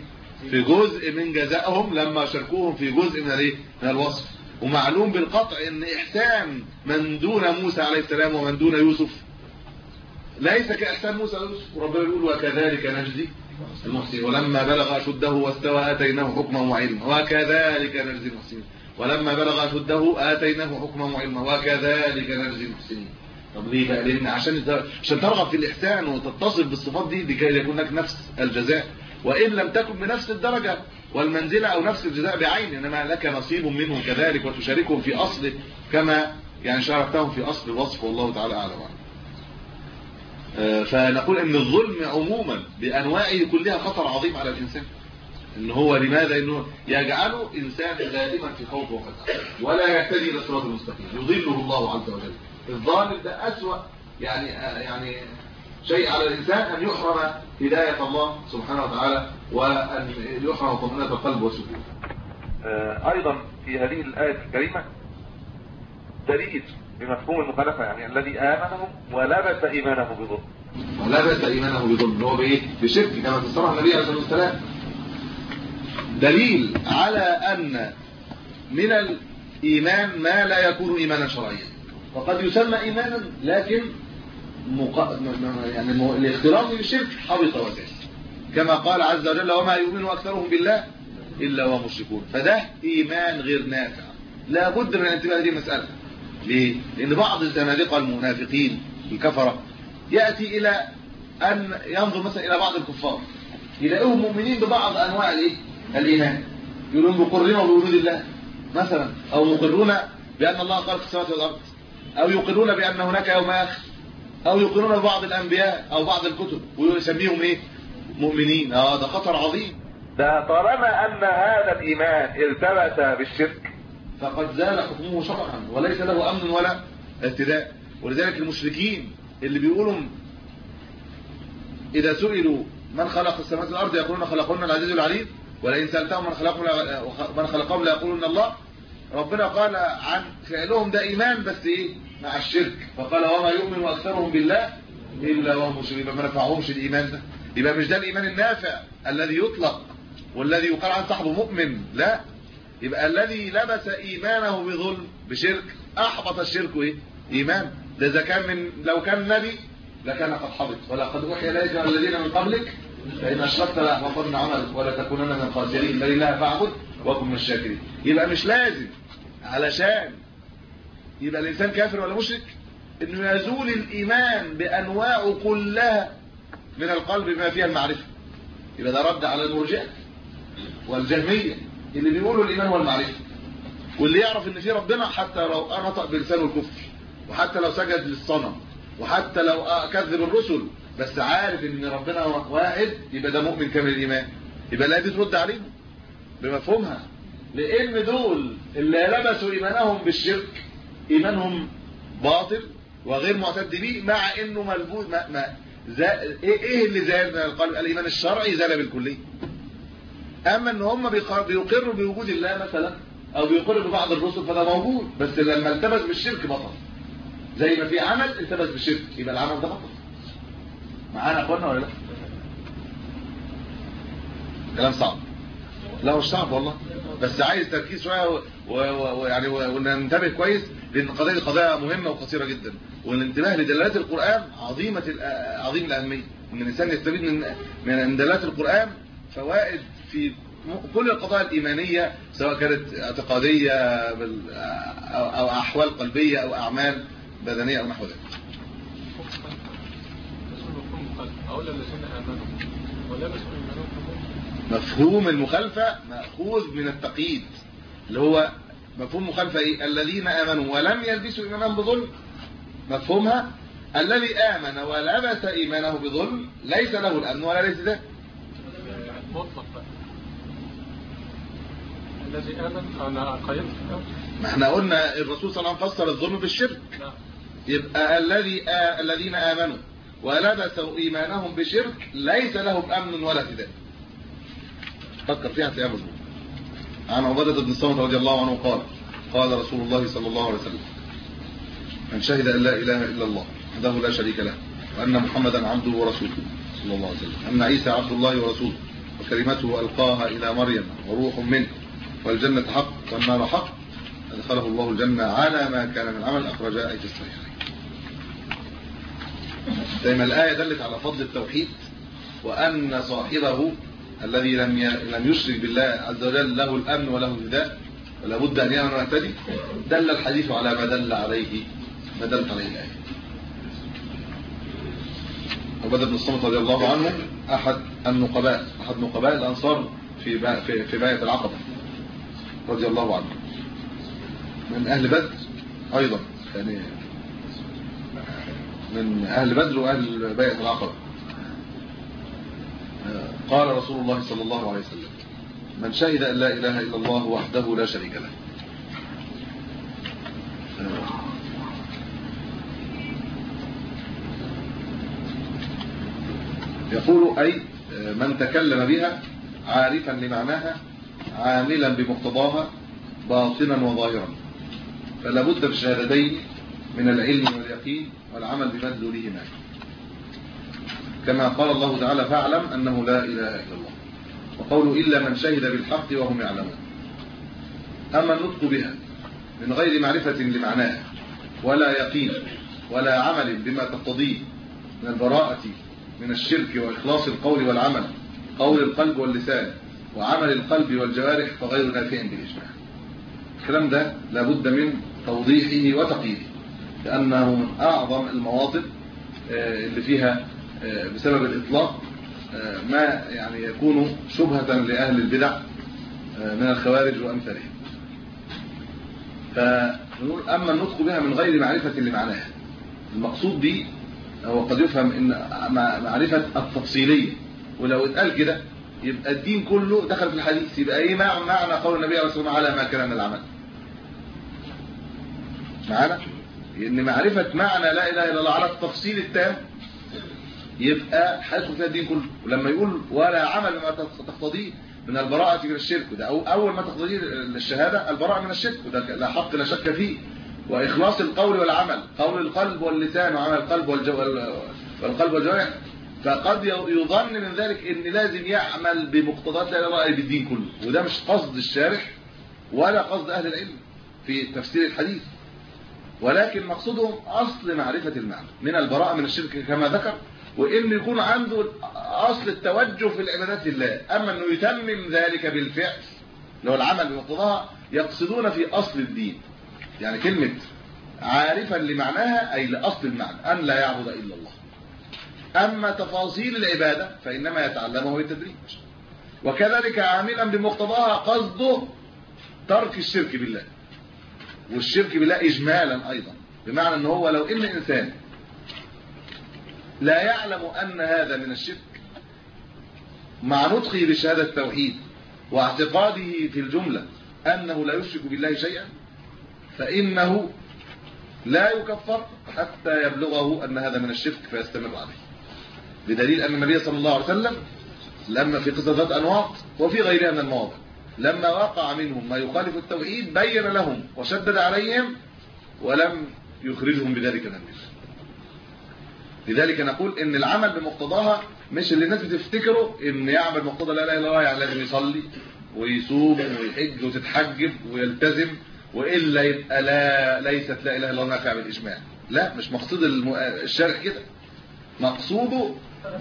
جزء من جزائهم لما شاركوهم في جزء من الوصف. ومعلوم بالقطع ان احسان من دون موسى عليه السلام ومن دون يوسف ليس كاحسان موسى ويوسف. وربنا يقول وكذلك نجزي المحسنين ولما بلغ اشده واستوى اتيناه حكما وعلما وكذلك نجزي المحسنين ولما بلغ اشده اتيناه حكما وعلما وكذلك نجزي المحسنين. طب ليه بقى؟ لان عشان ترغب في الاحسان وتتصف بالصفات دي لكي يكون لك نفس الجزاء، وإن لم تكن بنفس الدرجة والمنزلة أو نفس الجزاء بعين، إنما لك نصيب منهم كذلك وتشاركهم في أصل كما يعني شاركتهم في أصل الوصف، والله تعالى أعلم. فنقول إن الظلم عموما بأنواعه كلها خطر عظيم على الإنسان. إن هو لماذا؟ إنه يجعله إنسان دائما في خوف وخطر ولا يهتدي إلى الصراط المستقيم، يضله الله عز وجل. الظالم ده أسوأ يعني شيء على الإنسان أن يحرم هداية الله سبحانه وتعالى وأن يحرم طمأنينة القلب والسكون. أيضا في هذه الآية الكريمة دليل بمفهوم المخالفة، يعني الذي آمنهم ولبس إيمانه بظلم. ولبس إيمانه بظلم هو بإيه؟ بشرك كما تصرح النبي عليه الصلاة والسلام. دليل على أن من الإيمان ما لا يكون إيمانا شرعيا، وقد يسمى إيمانا لكن يعني الاختلاط بالشرك حبط وزال، كما قال عز وجل وما يؤمن أكثرهم بالله إلا وهم مشركون. فده إيمان غير نافع، لا بد من الانتباه لهذه المسألة. ليه؟ لأن بعض الزنادقة المنافقين الكفرة يأتي إلى أن ينظر مثلا إلى بعض الكفار يلاقوهم مؤمنين ببعض أنواع الإيمان، يقولون مقرين بوجود الله مثلا، أو مقرون بأن الله خلق السماوات والأرض، أو يقرون بأن هناك يوم آخر، أو يقرون ببعض الأنبياء أو بعض الكتب ويسميهم إيه؟ مؤمنين. ده خطر عظيم. ده طالما أن هذا الإيمان التبس بالشرك فقد زال حكمه شرعا وليس له أمن ولا ابتداء. ولذلك المشركين اللي بيقولوا إذا سئلوا من خلق السماوات والأرض يقولون خلقهن العزيز العليم، ولئن سألتهم من خلقهم ليقولون الله. ربنا قال عن فعلهم ده إيمان بس إيه؟ مع الشرك، فقال وما يؤمن أكثرهم بالله إلا وهم مشركون. ما نفعهمش الإيمان ده. يبقى مش ده الإيمان النافع الذي يطلق والذي يقال عن صاحبه مؤمن، لا. يبقى الذي لبس إيمانه بظلم بشرك أحبط الشرك إيه؟ إيمان. ده إذا كان لو كان نبي لكان قد حبط. ولقد أوحي إليك الذين من قبلك لئن أشركت لأحبطن عملك ولتكونن من الخاسرين بل الله فاعبد وكن من الشاكرين. يبقى مش لازم علشان يبقى الإنسان كافر ولا مشرك إنه يزول الإيمان بأنواعه كلها من القلب بما فيها المعرفة. يبقى ده رد على المرجئة والجهمية اللي بيقولوا الإيمان هو المعرفة، واللي يعرف إن في ربنا حتى لو نطق بلسانه الكفر، وحتى لو سجد للصنم، وحتى لو كذب الرسل، بس عارف إن ربنا واحد، يبقى ده مؤمن كامل الإيمان. يبقى لا دي ترد عليهم بمفهومها، لأن دول اللي لبسوا إيمانهم بالشرك إيمانهم باطل وغير معتد به، مع إنه ملبوس إيه اللي زال من القلب؟ الإيمان الشرعي زال بالكلية. أما إن هم بيقروا بوجود الله مثلا أو بيقروا ببعض الرسل فده موجود، بس لما التبس بالشرك بطل. زي ما في عمل التبس بالشرك يبقى العمل ده بطل. معانا أخوانا ولا لا؟ كلام صعب. لا مش صعب والله، بس عايز تركيز شويه ويعني وننتبه كويس، لان القضيه دي قضيه مهمه وقصيره جدا، والانتباه لدلالات القران عظيم الاهميه. ان الانسان يستفيد من دلالات القران فوائد في كل القضايا الايمانيه، سواء كانت اعتقاديه او احوال قلبيه او اعمال بدنيه او نحو ذلك. مفهوم المخالفة مأخوذ من التقييد، اللي هو مفهوم مخالفة ايه؟ الذين آمنوا ولم يلبسوا إيمانهم بظلم. مفهومها الذي آمن ولبس إيمانه بظلم ليس له الأمن ولا ليس ده مطلق. الذي آمن أنا قيمت. ما احنا قلنا الرسول صلى الله عليه وسلم فسر الظلم بالشرك. يبقى الذين آمنوا ولبسوا إيمانهم بشرك ليس لهم أمن ولا فداء. فكر فيها هتلاقيها مظبوط. عن عبادة بن الصامت رضي الله عنه قال قال رسول الله صلى الله عليه وسلم من شهد أن لا إله إلا الله وحده لا شريك له وأن محمدا عبده ورسوله صلى الله عليه وسلم، أن عيسى عبد الله ورسوله وكلمته ألقاها إلى مريم وروح منه والجنة حق والنار حق، أدخله الله الجنة على ما كان من عمل أخرجاء في الصحيحين. دائما الآية دلت على فضل التوحيد، وأن صاحبه الذي لم يشرك بالله عز وجل له الأمن وله الهداء ولا بد أن يأمن ويهتدي. دل الحديث على ما دلت عليه الآية. عبادة بن الصامت رضي الله عنه أحد نقباء الأنصار في بايعة العقبة رضي الله عنه، من أهل بدر أيضا، يعني من أهل بدر وأهل بايعة العقبة. قال رسول الله صلى الله عليه وسلم من شهد أن لا إله إلا الله وحده لا شريك له. يقول أي من تكلم بها عارفا لمعناها عاملا بمقتضاها باطنا وظاهرا، فلا بد بالشهادتين من العلم واليقين والعمل بمدلولهما، كما قال الله تعالى فاعلم أنه لا إله إلا الله، وقوله إلا من شهد بالحق وهم يعلمون. أما النطق بها من غير معرفة لمعناها ولا يقين ولا عمل بما تقتضيه من البراءة من الشرك وإخلاص القول والعمل، قول القلب واللسان وعمل القلب والجوارح، فغير نافع بالإجماع. الكلام ده لابد من توضيحه وتقييده، لأنه من أعظم المواطن اللي فيها بسبب الإطلاق ما يعني يكون شبهة لأهل البدع من الخوارج وأمثالهم. فنقول أما النطق بها من غير معرفة لمعناها، المقصود دي هو قد يفهم إن معرفة التفصيلية، ولو اتقال كده يبقى الدين كله دخل في الحديث، يبقى ايه معنى قول النبي عليه الصلاة والسلام على ما كان من العمل معنا؟ ان معرفة معنى لا اله الا الله على التفصيل التام يبقى هيدخل فيها الدين كله. ولما يقول ولا عمل ما تقتضيه من البراءة من الشرك، ده اول ما تقتضيه الشهادة البراءة من الشرك، وده لا حق لا شك فيه، واخلاص القول والعمل، قول القلب واللسان وعمل القلب والقلب والجوارح. فقد يظن من ذلك ان لازم يعمل بمقتضيات لا اله الا الله بالدين كله، وده مش قصد الشارح ولا قصد اهل العلم في تفسير الحديث، ولكن مقصودهم اصل معرفة المعنى من البراءة من الشرك كما ذكر، وان يكون عنده اصل التوجه في العبادات لله. اما انه يتمم ذلك بالفعل اللي هو العمل بمقتضاها، يقصدون في اصل الدين. يعني كلمة عارفا لمعناها اي لاصل المعنى، ان لا يعبد الا الله. أما تفاصيل العبادة فإنما يتعلمه بالتدريج، وكذلك عاملا بمقتضاها قصده ترك الشرك بالله، والشرك بالله إجمالا أيضا، بمعنى أنه هو لو إن إنسان لا يعلم أن هذا من الشرك مع نطقه بشهادة التوحيد واعتقاده في الجملة أنه لا يشرك بالله شيئا، فإنه لا يكفر حتى يبلغه أن هذا من الشرك فيستمر عليه. بدليل أن النبي صلى الله عليه وسلم لما في قصة ذات أنواط وفي غيرها من المواضع لما وقع منهم ما يخالف التوحيد بين لهم وشدد عليهم ولم يخرجهم بذلك من النار. لذلك نقول ان العمل بمقتضاها مش اللي الناس بتفتكره ان يعمل مقتضى لا اله الا الله يعني لازم يصلي ويصوم ويحج وتتحجب ويلتزم، والا يبقى ليست لا اله الا الله نافعه بالاجماع. لا، مش مقصود الشرع كده، مقصوده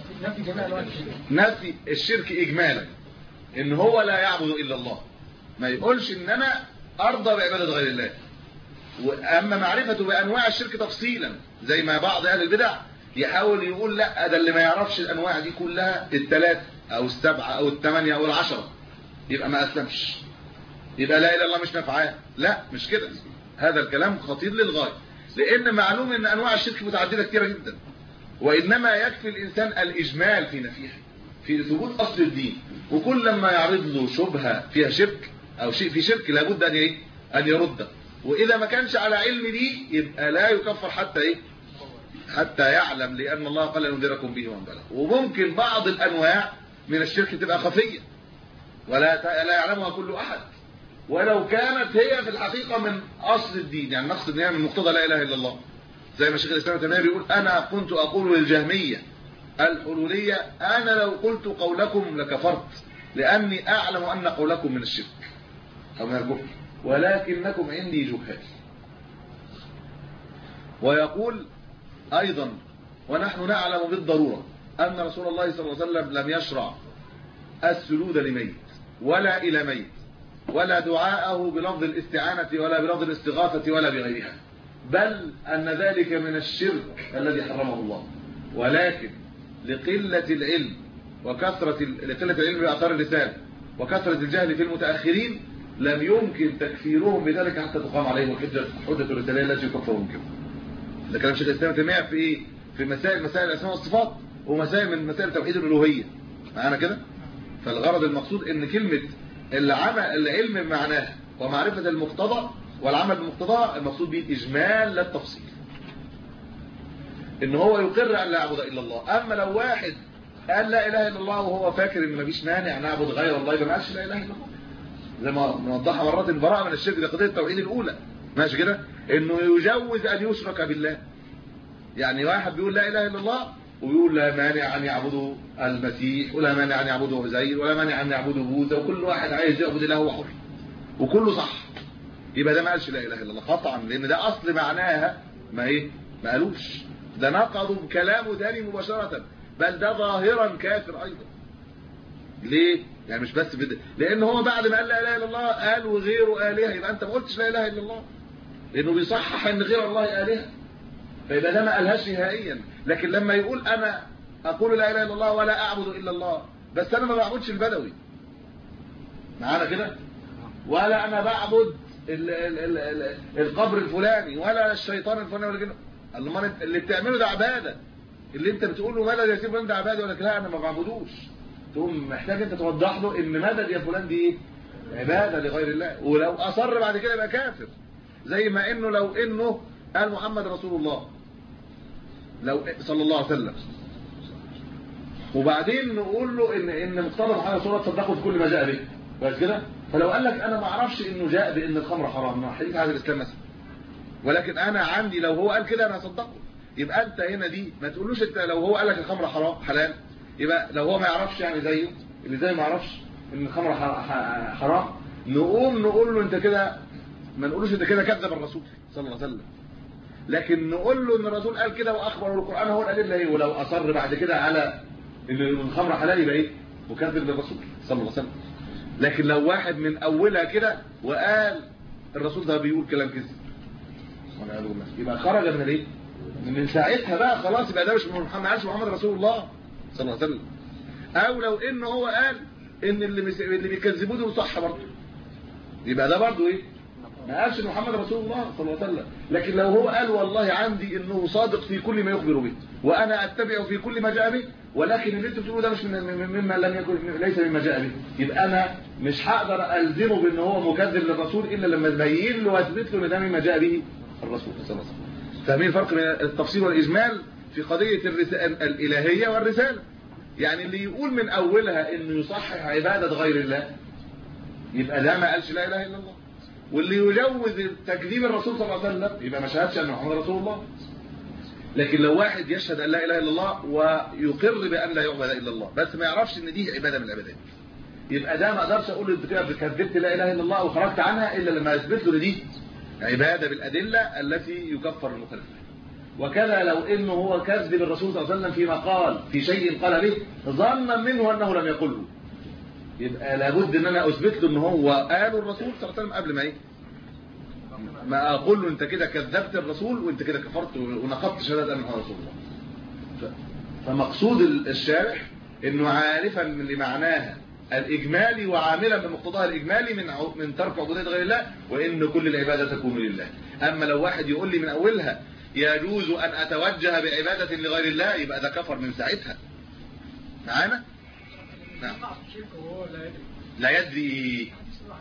نفي الشرك اجمالا، ان هو لا يعبد الا الله، ما يقولش ان انا ارضى بعباده غير الله. واما معرفته بانواع الشرك تفصيلا زي ما بعض اهل البدع يحاول يقول لا ده اللي ما يعرفش الانواع دي كلها الثلاثه او السبعه او الثمانيه او العشره يبقى ما اسلمش، يبقى لا اله الا الله مش نافعاه. لا، مش كده، هذا الكلام خطير للغايه، لان معلوم ان انواع الشرك متعدده كثيره جدا، وانما يكفي الانسان الاجمال في نفيها في ثبوت اصل الدين. وكل لما يعرض له شبهه فيها شرك او شيء في شرك لابد ان يرده، واذا ما كانش على علم دي يبقى لا يكفر حتى يعلم، لان الله قال لنذركم به ومن بلغ. وممكن بعض الانواع من الشرك تبقى خفيه ولا يعلمها كل احد، ولو كانت هي في الحقيقه من اصل الدين، يعني نقصد ان هي من مقتضى لا اله الا الله. زي ما شيخ الاسلام ابن تيميه بيقول انا كنت اقول للجهميه الحلوليه انا لو قلت قولكم لكفرت، لاني اعلم ان قولكم من الشرك او من الكفر ولكنكم عندي جهال. ويقول ايضا ونحن نعلم بالضروره ان رسول الله صلى الله عليه وسلم لم يشرع السجود لميت ولا الى ميت ولا دعاءه بلفظ الاستعانه ولا بلفظ الاستغاثه ولا بغيرها، بل ان ذلك من الشرك الذي حرمه الله، ولكن لقله العلم لقله العلم باثار اللسان وكثره الجهل في المتاخرين لم يمكن تكفيرهم بذلك حتى تقام عليهم حجه الرساليه التي يكفرون بها. ده كلام شيخ الاسلام ابن تيميه في مسائل الاسماء والصفات ومسائل من مسائل توحيد الالوهيه معانا كده. فالغرض المقصود ان كلمه العلم بمعناها ومعرفه المقتضى والعمل بمقتضاه المقصود به الاجمال لا التفصيل، ان هو يقر ان لا يعبد الا الله. اما لو واحد قال لا اله الا الله وهو فاكر ان مفيش مانع نعبد غير الله يبقى ما قالش لا اله الا الله، زي ما نوضحها مرات البراءه من الشرك، دي قضيه التوحيد الاولى ماشي كده، انه يجوز ان يشرك بالله. يعني واحد بيقول لا اله الا الله ويقول لا مانع ان يعبدوا المسيح ولا مانع ان يعبدوا عزير ولا مانع ان يعبدوا بوذا، وكل واحد عايز يعبد اله هو حر وكله صح، يبقى ده ما قالش لا اله الا الله قطعا، لان ده اصل معناها ما قالوش، ده نقضوا بكلامه ثاني مباشره، بل ده ظاهرا كافر ايضا. ليه؟ يعني مش بس لان هو بعد ما قال لا اله الا الله قال وغيره الهه، يبقى انت ما قلتش لا اله الا الله، لانه بيصحح ان غير الله الهه، فيبقى ده ما قالهاش نهائيا. لكن لما يقول انا اقول لا اله الا الله ولا اعبد الا الله، بس انا ما بعبدش البدوي معانا كده، ولا انا بعبد القبر الفلاني ولا الشيطان الفلاني ولا كده، اللي بتعمله ده عباده، اللي انت بتقول له مدد يا سيدي فلان ده عباده، ولا لا انا ما بعبدوش، تقوم محتاج انت توضح له ان مدد يا فلان دي ايه؟ عباده لغير الله. ولو اصر بعد كده يبقى كافر، زي ما انه لو انه قال محمد رسول الله لو صلى الله عليه وسلم، وبعدين نقول له ان مقتضى محمد رسول الله تصدقوا في كل ما جاء به بس كده، فلو قال لك انا ما اعرفش انه جاء بان الخمر حرام، ما حديث هذا الاسلام مثلا، ولكن انا عندي لو هو قال كده انا هصدقه، يبقى انت هنا دي ما تقولوش انت لو هو قال لك الخمر حرام حلال، يبقى لو هو ما يعرفش يعني زيه اللي زي ما يعرفش ان الخمر حرام، نقوم نقول له انت كده، ما نقولوش انت كده كذب الرسول صلى الله عليه وسلم، لكن نقول له ان الرسول قال كده واخبر، والقران هو الادله ايه، ولو اصر بعد كده على ان الخمر حلال يبقى ايه؟ مكذب للرسول صلى الله عليه وسلم. لكن لو واحد من اولها كده وقال الرسول ده بيقول كلام كذب يبقى خرج من الايه؟ من ساعتها بقى خلاص، يبقى ده مش محمد رسول الله صلى الله عليه وسلم. او لو انه هو قال ان اللي بيكذبوه ده صح برضه، يبقى ده برضه ايه؟ ما قالش محمد رسول الله صلى الله عليه وسلم. لكن لو هو قال والله عندي انه صادق في كل ما يخبر به وانا اتبعه في كل ما جاء به، ولكن اللي انتوا بتقولوا ده مش مما لم يكن، ليس مما جاء به، يبقى انا مش هقدر الزمه بان هو مكذب للرسول الا لما ابين له واثبت له ان ده مما جاء به الرسول صلى الله عليه وسلم. فاهمين الفرق بين التفصيل والاجمال في قضيه الالهيه والرساله؟ يعني اللي يقول من اولها انه يصحح عباده غير الله يبقى ده ما قالش لا اله الا الله، واللي يجوز تكذيب الرسول صلى الله عليه وسلم يبقى ما شهدش ان محمد رسول الله. لكن لو واحد يشهد ان لا اله الا الله ويقر بان لا يعبد الا الله بس ما يعرفش ان دي عباده من العبادات، يبقى ده ما اقدرش اقول انت كده كذبت لا اله الا الله وخرجت عنها الا لما اثبت له دي عباده بالادله التي يكفر المخالف. وكذا لو انه هو كذب الرسول صلى الله عليه وسلم فيما قال في شيء قال به ظنا منه انه لم يقله، يبقى لابد ان انا اثبت له ان هو قال الرسول صلى الله عليه وسلم قبل ما ايه؟ ما اقول له انت كده كذبت الرسول وانت كده كفرت ونقضت شهاده ان محمد رسول الله. فمقصود الشارح انه عارفا لمعناها الاجمالي وعاملا بمقتضاها الاجمالي من ترك عبوديه غير الله، وان كل العباده تكون لله. اما لو واحد يقول لي من اولها يجوز ان اتوجه بعباده لغير الله يبقى ده كفر من ساعتها. معانا؟ نعم. لا يدري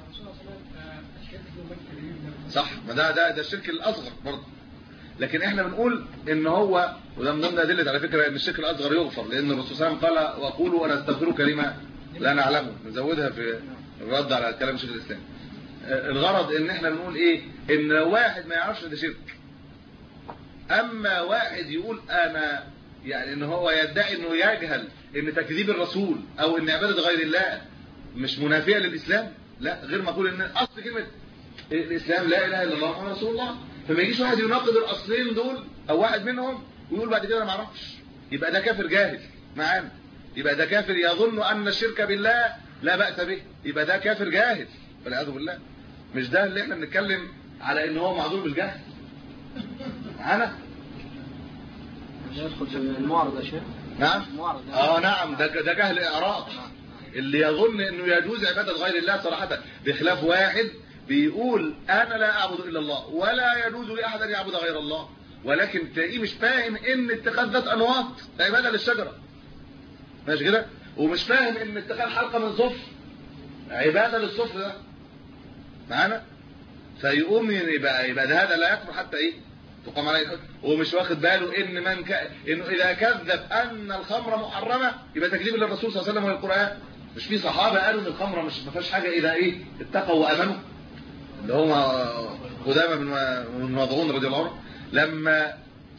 صح، ما ده الشرك الاصغر برضه. لكن احنا بنقول ان هو، وده من ضمن ادله على فكره ان الشرك الاصغر يغفر، لان الرسول صلى الله عليه وسلم قال وقولوا وانا استغفرك لما لا نعلمه، نزودها في الرد على كلام شيخ الاسلام. الغرض ان احنا بنقول ايه؟ ان لو واحد ما يعرفش ده شرك، اما واحد يقول انا يعني ان هو يدعي انه يجهل ان تكذيب الرسول او ان عباده غير الله مش منافيه للاسلام، لا، غير ما اقول ان اصل كلمه الاسلام لا اله الا الله محمد رسول الله، فما يجيش واحد يناقض الاصلين دول او واحد منهم ويقول بعد كده انا ما اعرفش، يبقى ده كافر جاهل معانا، يبقى ده كافر يظن ان الشرك بالله لا باس به، يبقى ده كافر جاهل والعياذ بالله. مش ده اللي احنا بنتكلم على ان هو معذور بالجهل معانا. يدخل في المعرض يا شيخ. نعم نعم، ده جهل اعراض، اللي يظن انه يجوز عباده غير الله صراحه، بخلاف واحد بيقول انا لا اعبد الا الله ولا يجوز لاحد ان يعبد غير الله، ولكن تلاقيه مش فاهم ان اتخاذ ذات انواط عباده للشجره، ماشي كده، ومش فاهم ان اتخاذ حلقه من صفر عباده للصفر ده معانا، فيقوم يبقى ده هذا لا يكفر حتى ايه تقام عليه الحجه، ومش واخد باله ان انه اذا كذب ان الخمر محرمه يبقى تكذيب للرسول صلى الله عليه وسلم والقران. مش في صحابه قالوا ان الخمره مش ما فيهاش حاجه اذا ايه اتقوا وامنوا، اللي هم قدامى بن مظعون رضي الله عنه لما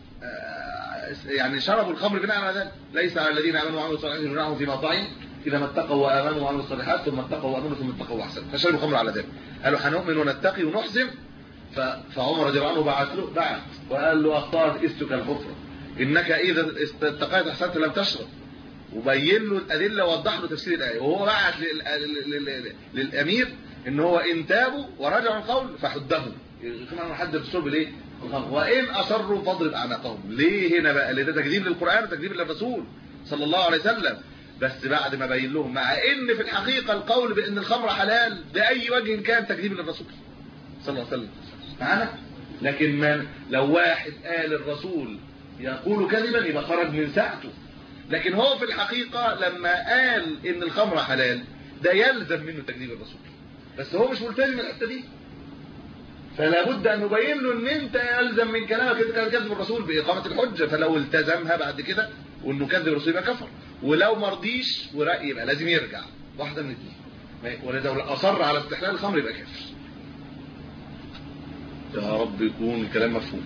يعني شربوا الخمر بناء على ذلك، ليس على الذين امنوا وعملوا الصالحات جناح فيما طعم اذا ما اتقوا وامنوا وعملوا الصالحات ثم اتقوا وامنوا ثم اتقوا واحسنوا، فشربوا الخمر على ذلك، قالوا هنؤمن ونتقي ونحسن. فعمر رضي الله عنه بعت وقال له اخطأت استك الكفر انك اذا اتقيت احسنت لم تشرب، وبين له الادله ووضح له تفسير الايه، وهو بعت للامير ان هو ان تابوا ورجعوا القول فحدهم، كما حد الرسول بالايه؟ وان اصروا فاضرب اعناقهم. ليه هنا بقى؟ لان ده تكذيب للقران وتكذيب للرسول صلى الله عليه وسلم، بس بعد ما بين لهم مع ان في الحقيقه القول بان الخمر حلال باي وجه كان تكذيب للرسول صلى الله عليه وسلم معانا. لكن من لو واحد قال الرسول يقول كذبا يبقى خرج من ساعته، لكن هو في الحقيقه لما قال ان الخمر حلال ده يلزم منه تكذيب الرسول، بس هو مش ملتزم الحته دي، فلا بد ان نبين له ان انت يلزم من كلامك كده كذب الرسول باقامه الحجه. فلو التزمها بعد كده وانه كذب الرسول يبقى كفر، ولو ما رضيش ورأي يبقى لازم يرجع، واحده من الاثنين. ولو اصر على استحلال الخمر يبقى كافر. يا رب يكون الكلام مفهوم.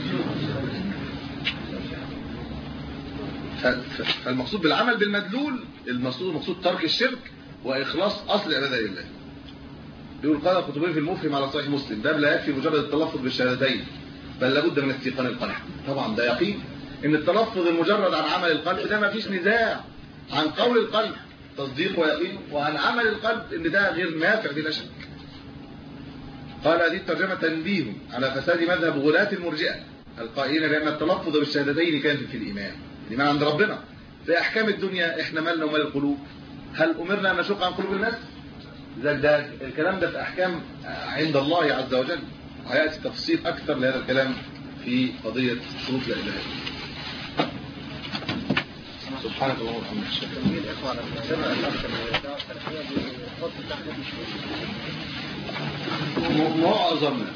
فالمقصود بالعمل بالمدلول المقصود ترك الشرك واخلاص اصل العباده لله. يقول قال القطبي في المفهم على صحيح مسلم ده لا يكفي مجرد التلفظ بالشهادتين بل لابد من استيقان القلب. طبعا ده يقين ان التلفظ المجرد عن عمل القلب ده ما فيش نزاع عن قول القلب تصديق ويقين، وعن عمل القلب ان ده غير نافع بلا شك. قال هذه الترجمه تنبيه على فساد مذهب غلاة المرجئه القائلين بان التلفظ بالشهادتين كان في الايمان عند ربنا. في احكام الدنيا احنا مالنا ومال القلوب؟ هل امرنا ان نشق عن قلوب الناس؟ ده الكلام ده في احكام عند الله عز وجل، وهياتي تفصيل اكثر لهذا الكلام في قضيه شروط لا اله الا الله. سبحانك اللهم وبحمدك. معظم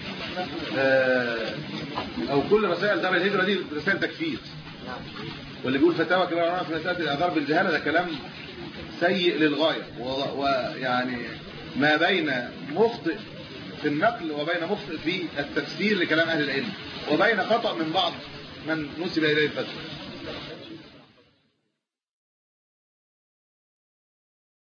او كل مسائل دار الهجره دي رسائل تكفير، واللي بيقول فتاوى كبار العلماء في مساله الاعذار بالجهاله ده كلام سيء للغايه، ويعني ما بين مخطئ في النقل وبين مخطئ في التفسير لكلام اهل العلم، وبين خطأ من بعض من نسب اليه الفتوى.